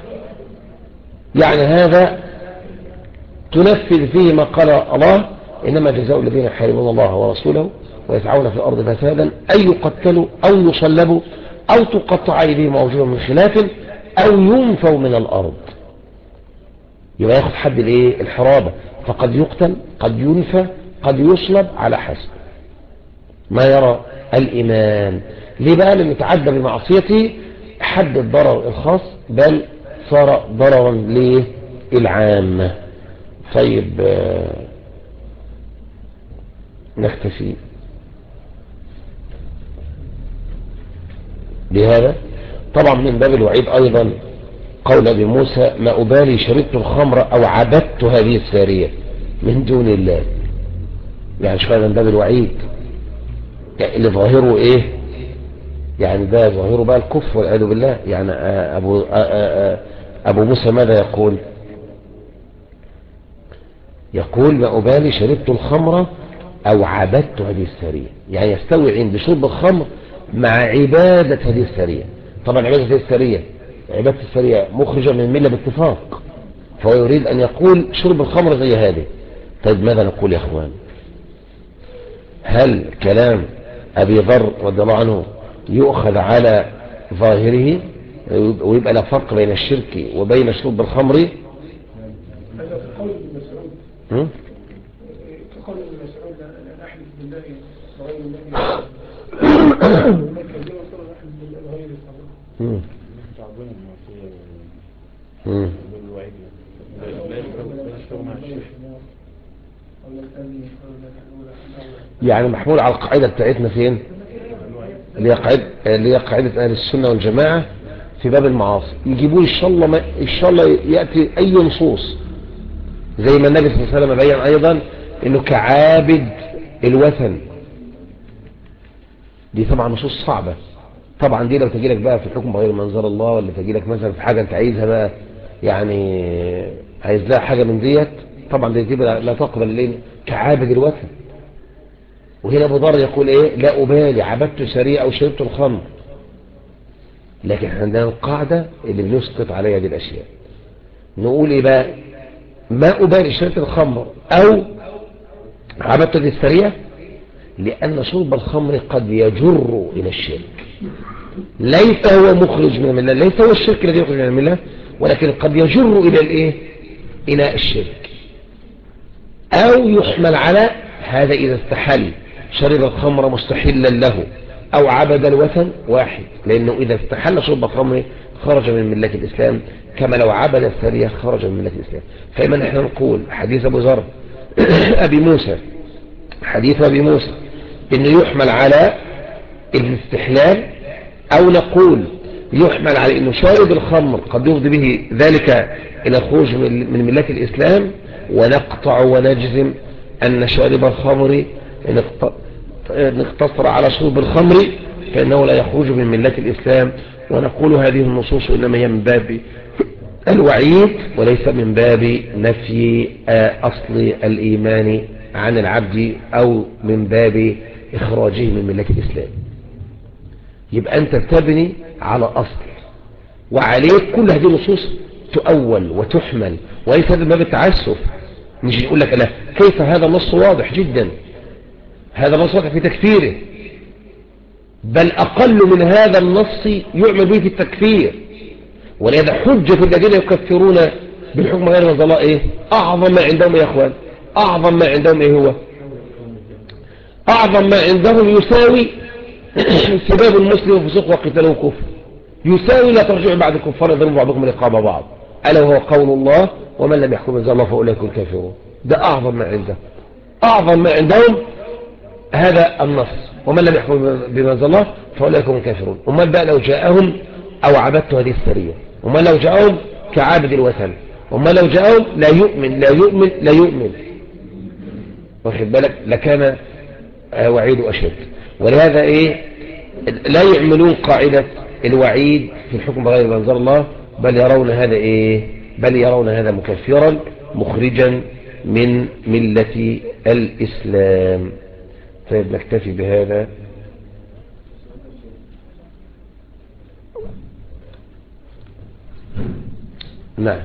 يعني هذا تنفذ فيه ما قال الله: إنما جزاء الذين يحاربون الله ورسوله ويسعون في الأرض فسادا أن يقتلوا أو يصلبوا أو تقطع أيديهم وأرجلهم من خلاف أو ينفوا من الأرض. يبقى ياخد حد الحرابة، فقد يقتل، قد ينفى، قد يصلب، على حسب ما يرى الإمام. ليه بقى؟ لأنه تعدى بمعصيته حد الضرر الخاص، بل صار ضررا للعامة. طيب نكتفي بهذا. طبعا من باب الوعيد أيضا قول أبي موسى: ما أبالي شربت الخمر أو عبدت هذه السارية من دون الله. يعني شوية من باب الوعيد، يعني اللي ظاهره يعني ده ظاهره بقى الكفر والعياذ بالله. يعني أبو موسى ماذا يقول ما أبالي شربت الخمر أو عبدت هذه السارية، يعني يستوي عند شرب الخمر مع عبادة هذه السارية. طبعا عبادة السارية مخرجة من الملة باتفاق، فهو يريد أن يقول شرب الخمر زي هذه. طيب ماذا نقول يا أخوان؟ هل كلام أبي ذر رضي الله عنه يؤخذ على ظاهره ويبقى لا فرق بين الشرك وبين شرب الخمر؟ هذا كقول ابن مسعود، كقول ابن مسعود: لا أحلف بالله وغير الله كذب وصل أحلف بالله وغير الله. يعني محمول على القاعدة بتاعتنا فين؟ اللي هي قاعدة أهل السنة والجماعة في باب المعاصي. يجيبون إن شاء الله يأتي أي نصوص، زي ما النبي صلى الله عليه وسلم بيّن أيضا انه كعابد الوثن. دي طبعا نصوص صعبة. طبعا دي لو تجيلك بقى في حكم غير منزل الله، ولا تجيلك مثلا في حاجة انت عايزها بقى، يعني عايز لها حاجة من ديت، طبعا دي تبقى لا تقبل ليه كعابد الوثن. وهنا ابو ذر يقول ايه؟ لا ابالي عبدت سريع او شربت الخمر. لكن احنا عندنا القاعدة اللي بنسقط عليها دي الاشياء، نقول ايه بقى؟ ما ابالي شربت الخمر او عبدت السريع، لان شرب الخمر قد يجر الى الشرك. ليس هو مخرج من المله، ليس هو الشرك الذي يخرج من المله، ولكن قد يجر الى الايه؟ الى الشرك. او يحمل على هذا اذا استحل شرب الخمر مستحلا له، او عبد الوثن واحد، لانه اذا استحل شرب الخمر خرج من مله الاسلام، كما لو عبد السريه خرج من مله الاسلام. فاما نحن نقول حديث ابو ذر ابي موسى، حديث ابي موسى انه يحمل على الاستحلال، او نقول يحمل على انه شارب الخمر قد يفضي به ذلك الى الخروج من ملة الاسلام، ونقطع ونجزم ان شارب الخمر ان اقتصر على شرب الخمر فانه لا يخرج من ملة الاسلام. ونقول هذه النصوص انما هي من باب الوعيد وليس من باب نفي اصل الايمان عن العبد او من باب اخراجه من ملة الاسلام. يبقى انت تبني على اصل، وعليك كل هذه النصوص تؤول وتحمل، وليس هذا باب التعسف. مش يقول لك لا كيف هذا النص واضح جدا، هذا النص واضح في تكفيره، بل اقل من هذا النص يعمل به في التكفير. ولهذا حجة الذين يكفرون بالحكم غير منزل الله ايه؟ اعظم ما عندهم يا اخوان، اعظم ما عندهم ايه هو؟ اعظم ما عندهم يساوي سباب المسلم فسوق وقتاله كفر، يساوي لا ترجع بعد الكفار يضرب بعضكم رقاب بعض، الا وهو قول الله ومن لم يحكم بما الله فاولئك الكافرون. ده اعظم ما عندهم، اعظم ما عندهم هذا النص، ومن لم يحكم بما انزل الله فاولئك هم الكافرون. امال بقى لو جاءهم او عبدت هذه السريه، امال لو جاءهم كعابد الوثن، امال لو جاءهم لا يؤمن لا يؤمن لا يؤمن، واخد بالك؟ لكان وعيد اشد. ولهذا ايه؟ لا يعملون قاعدة الوعيد في الحكم بغير ما انزل الله، بل يرون هذا ايه؟ بل يرون هذا مكفرا مخرجا من ملة الاسلام. طيب نكتفي بهذا. نعم.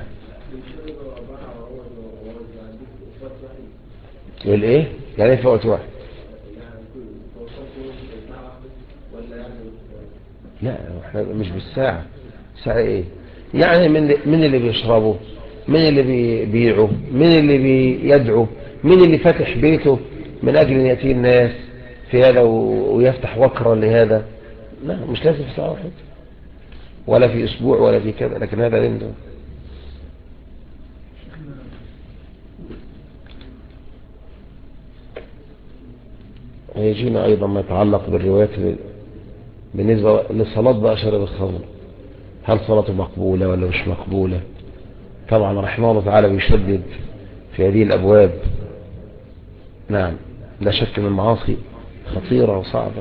الايه؟ يعني ايه في وقت واحد؟ لا احنا مش بالساعة، ساعة ايه؟ يعني من اللي بيشربوا، من اللي بيبيعوا، من اللي بيدعوا، من اللي فاتح بيته من اجل ان يأتي الناس في هذا ويفتح وكرا لهذا. لا مش لازم في ساعة واحدة ولا في اسبوع ولا في كذا، لكن هذا عنده. هيجينا ايضا ما يتعلق بالروايات بالنسبة للصلاة بقى شرب الخمر، هل صلاته مقبولة ولا مش مقبولة؟ طبعا رحمه الله تعالى بيشدد في هذه الابواب. نعم لا شك من المعاصي خطيرة وصعبة.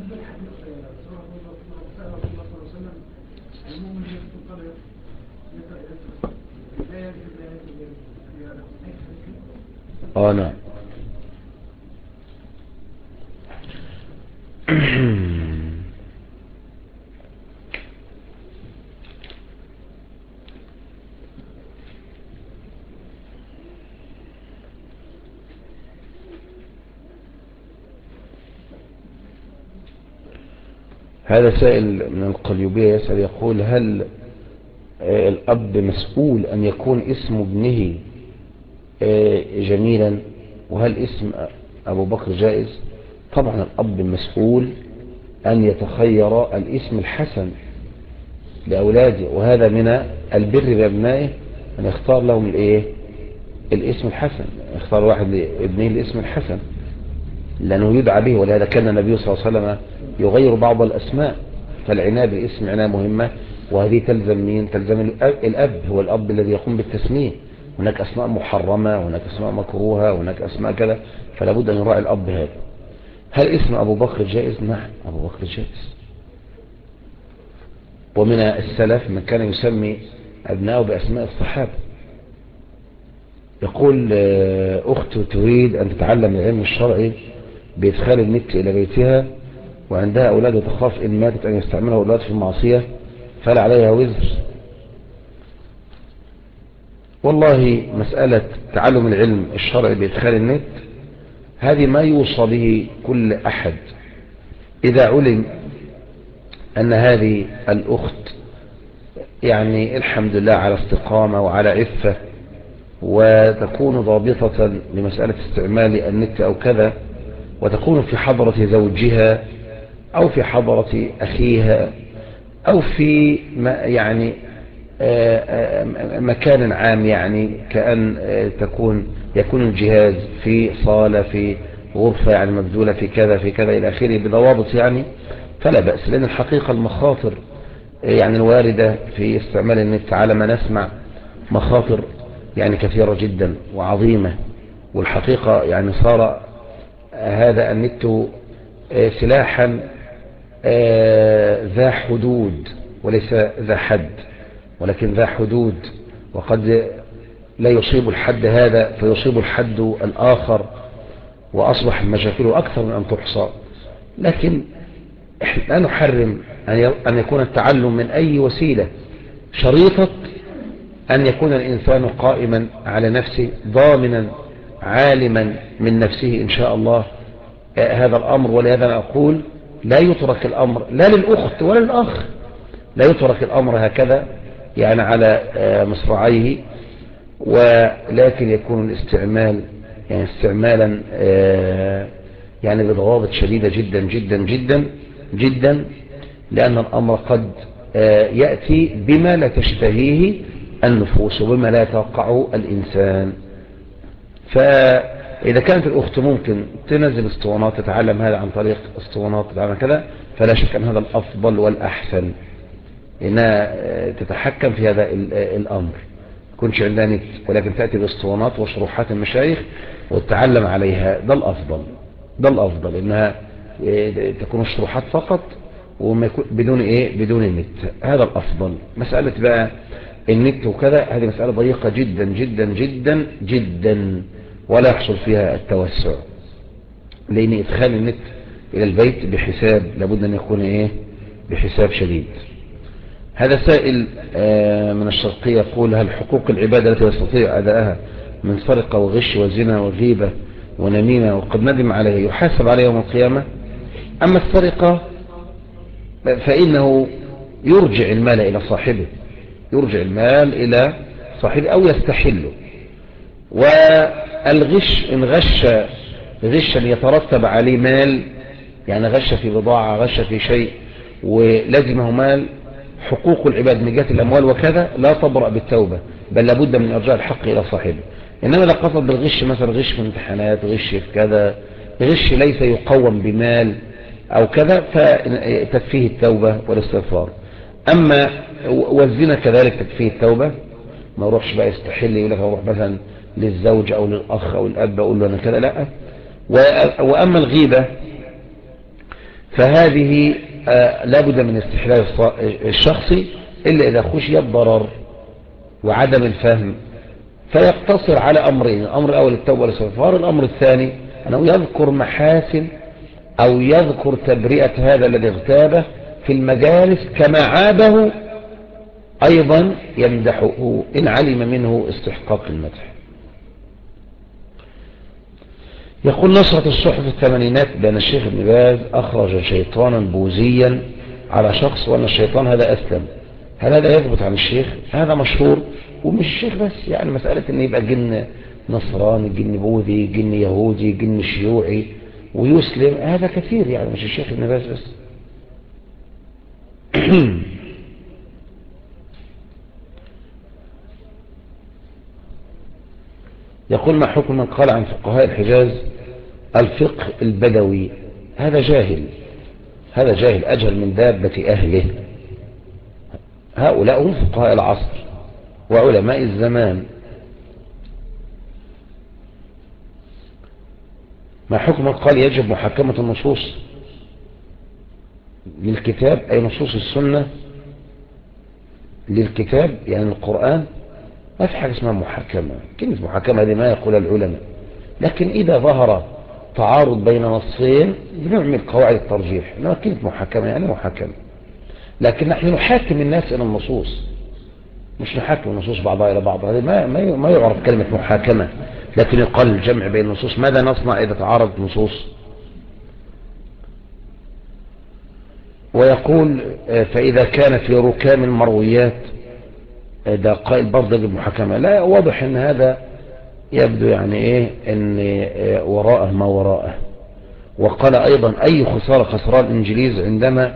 نعم. هذا سائل من القليوبية يسأل يقول هل الأب مسؤول أن يكون اسم ابنه جميلا، وهل اسم أبو بكر جائز؟ طبعا الأب مسؤول أن يتخير الاسم الحسن لأولاده، وهذا من البر بأبنائه أن يختار لهم الايه؟ الاسم الحسن، يختار واحد لابنه الاسم الحسن لأنه يدعى به. ولهذا كان النبي صلى الله عليه وسلم يغير بعض الأسماء، فالعناية بالاسم عناية مهمة، وهذه تلزم مين؟ تلزم الأب، هو الأب الذي يقوم بالتسمية، هناك أسماء محرمة، وهناك أسماء مكروهة، وهناك أسماء كذا، فلا بد أن يراعي الأب هذا. هل اسم أبو بكر جائز؟ نعم، أبو بكر جائز. ومن السلف من كان يسمي أبنائه بأسماء الصحابة. يقول أخت تريد أن تتعلم العلم الشرعي بإدخال النت إلى بيتها، وعندها أولاد وتخاف إن ماتت أن يستعملها أولاد في المعصية، فلا عليها وزر؟ والله مسألة تعلم العلم الشرعي بإدخال النت هذه ما يوصى به كل أحد. إذا علم أن هذه الأخت يعني الحمد لله على استقامة وعلى عفة، وتكون ضابطة لمسألة استعمال النت أو كذا، وتكون في حضرة زوجها أو في حضرة أخيها أو في يعني مكان عام، يعني كأن يكون الجهاز في صالة، في غرفة يعني مبذولة، في كذا في كذا إلى آخره بضوابط يعني، فلا بأس. لأن الحقيقة المخاطر يعني الواردة في استعمال النت على ما نسمع مخاطر يعني كثيرة جدا وعظيمة. والحقيقة يعني صار هذا النت سلاحا ذا حدود، وليس ذا حد، ولكن ذا حدود، وقد لا يصيب الحد هذا فيصيب الحد الآخر، وأصبح المشاكل أكثر من أن تحصى. لكن لا نحرم أن يكون التعلم من أي وسيلة، شريطة أن يكون الإنسان قائما على نفسه ضامنا عالما من نفسه إن شاء الله هذا الأمر. ولهذا أنا أقول لا يترك الأمر لا للأخت ولا للأخ، لا يترك الأمر هكذا يعني على مصراعيه، ولكن يكون الاستعمال يعني استعمالا يعني بضوابط شديدة جدا جدا جدا جدا، لأن الأمر قد يأتي بما لا تشتهيه النفوس وبما لا يتوقعه الإنسان. فإذا كانت الأخت ممكن تنزل اسطوانات تتعلم هذا عن طريق اسطوانات تتعلم كذا، فلا شك أن هذا الأفضل والأحسن، إنها تتحكم في هذا الأمر، كنش عندها نت ولكن تأتي باسطوانات وشروحات المشايخ وتتعلم عليها. ده الأفضل، ده الأفضل، إنها تكون الشروحات فقط وما يكون بدون النت، هذا الأفضل. مسألة بقى النت وكذا هذه مسألة ضيقة جدا جدا جدا جدا، ولا يحصل فيها التوسع، لأن إدخال النت إلى البيت بحساب لابد أن يكون بحساب شديد. هذا سائل من الشرقية يقول: هل حقوق العبادة التي يستطيع أداءها من سرقة وغش وزنا وغيبة ونميمة وقد ندم عليه يحاسب عليه يوم القيامة؟ أما السرقة فإنه يرجع المال إلى صاحبه، يرجع المال إلى صاحبه أو يستحله. والغش إن غش غشا يترتب عليه مال، يعني غش في بضاعة، غش في شيء ولزمه مال، حقوق العباد من جهة الأموال وكذا لا تبرأ بالتوبة، بل لابد من إرجاع الحق إلى صاحبه. إنما إذا قصد بالغش مثلا غش في امتحانات، غش في كذا، غش ليس يقوم بمال أو كذا، فتكفيه التوبة والاستغفار. أما والزنا كذلك تكفيه التوبة، ما يروحش بقى يستحل يقول لك اروح مثلا للزوج أو للأخ أو الأب أقول له أنا كذا، لا. وأما الغيبة فهذه لابد من استحلال الشخصي إلا إذا خشي الضرر وعدم الفهم، فيقتصر على أمرين: الأمر الأول التوبة والاستغفار، الأمر الثاني أنه يذكر محاسن أو يذكر تبرئة هذا الذي اغتابه في المجالس، كما عابه أيضا يمدحه إن علم منه استحقاق المدح. يقول: نشرة الصحف في الثمانينات بأن الشيخ ابن باز أخرج شيطانا بوذيا على شخص وأن الشيطان هذا أسلم، هل هذا يثبت عن الشيخ؟ هذا مشهور، ومش الشيخ بس، يعني مسألة أن يبقى جن نصراني، جن بوذي، جن يهودي، جن شيوعي ويسلم، هذا كثير، يعني مش الشيخ ابن باز بس. يقول: ما حكم من قال عن فقهاء الحجاز الفقه البدوي؟ هذا جاهل، هذا جاهل أجهل من دابة أهله. هؤلاء هم فقهاء العصر وعلماء الزمان، ما حكم من قال يجب محاكمة النصوص للكتاب، أي نصوص السنة للكتاب يعني القرآن؟ ما في حاجة اسمها محاكمة. كلمة محاكمة هذه ما يقولها العلماء، لكن إذا ظهر تعارض بين نصين بنعمل قواعد الترجيح، إنما كلمة محاكمة يعني محاكمة. لكن نحن نحاكم الناس إلى النصوص، مش نحاكم النصوص بعضها إلى بعض. هذه ما يعرف كلمة محاكمة، لكن يقال الجمع بين النصوص. ماذا نصنع إذا تعارضت نصوص؟ ويقول فإذا كان في ركام المرويات ده قائل برضه بالمحاكمة. لا، واضح ان هذا يبدو يعني ايه ان وراءه ما وراءه. وقال ايضا اي خسارة خسران الانجليز عندما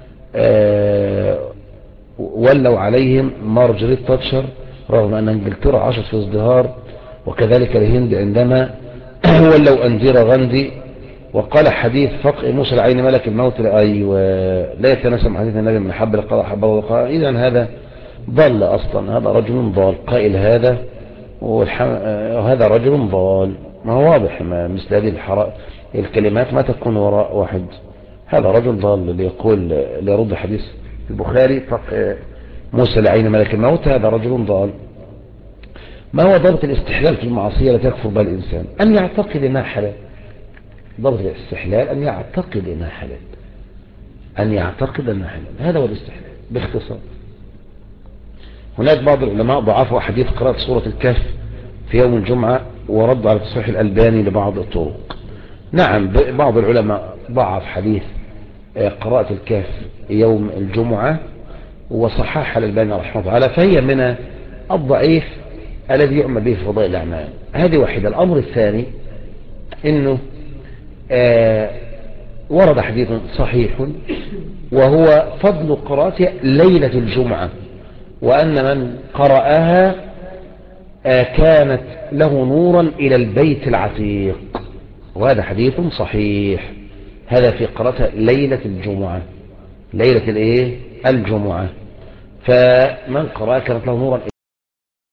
ولوا عليهم مارجريت تاتشر رغم ان انجلترا عاشت في ازدهار، وكذلك الهند عندما ولوا انديرا غاندي. وقال حديث فقه موسى العين ملك الموت ايوه لا يتناسب حديث النبي من حب القضاء حب الله وقال. اذا هذا ضل اصلا، هذا رجل ضال قائل هذا، وهذا رجل ضال. ما هو واضح، ما مثل هذه الكلمات ما تكون وراء واحد. هذا رجل ضال اللي يقول اللي يرد حديث البخاري موسى لعين ملك الموت، هذا رجل ضال. ما هو ضابط الاستحلال في المعصية التي يكفر بها الإنسان؟ أن يعتقد أنها حلال. ضابط الاستحلال أن يعتقد أنها حلال، أن يعتقد أنها حلال، هذا هو الاستحلال باختصار. هناك بعض العلماء ضعفوا حديث قراءة سورة الكهف في يوم الجمعة ورد على تصحيح الألباني لبعض الطرق. نعم، بعض العلماء ضعف حديث قراءة الكهف يوم الجمعة وصححها الألباني رحمه الله تعالى، فهي من الضعيف الذي يعمل به في فضائل الأعمال. هذه واحدة. الأمر الثاني إنه ورد حديث صحيح وهو فضل قراءة ليلة الجمعة، وأن من قرأها كانت له نورا إلى البيت العتيق، وهذا حديث صحيح. هذا في قراءة ليلة الجمعة، ليلة الايه الجمعة. فمن قرأ كانت له نورا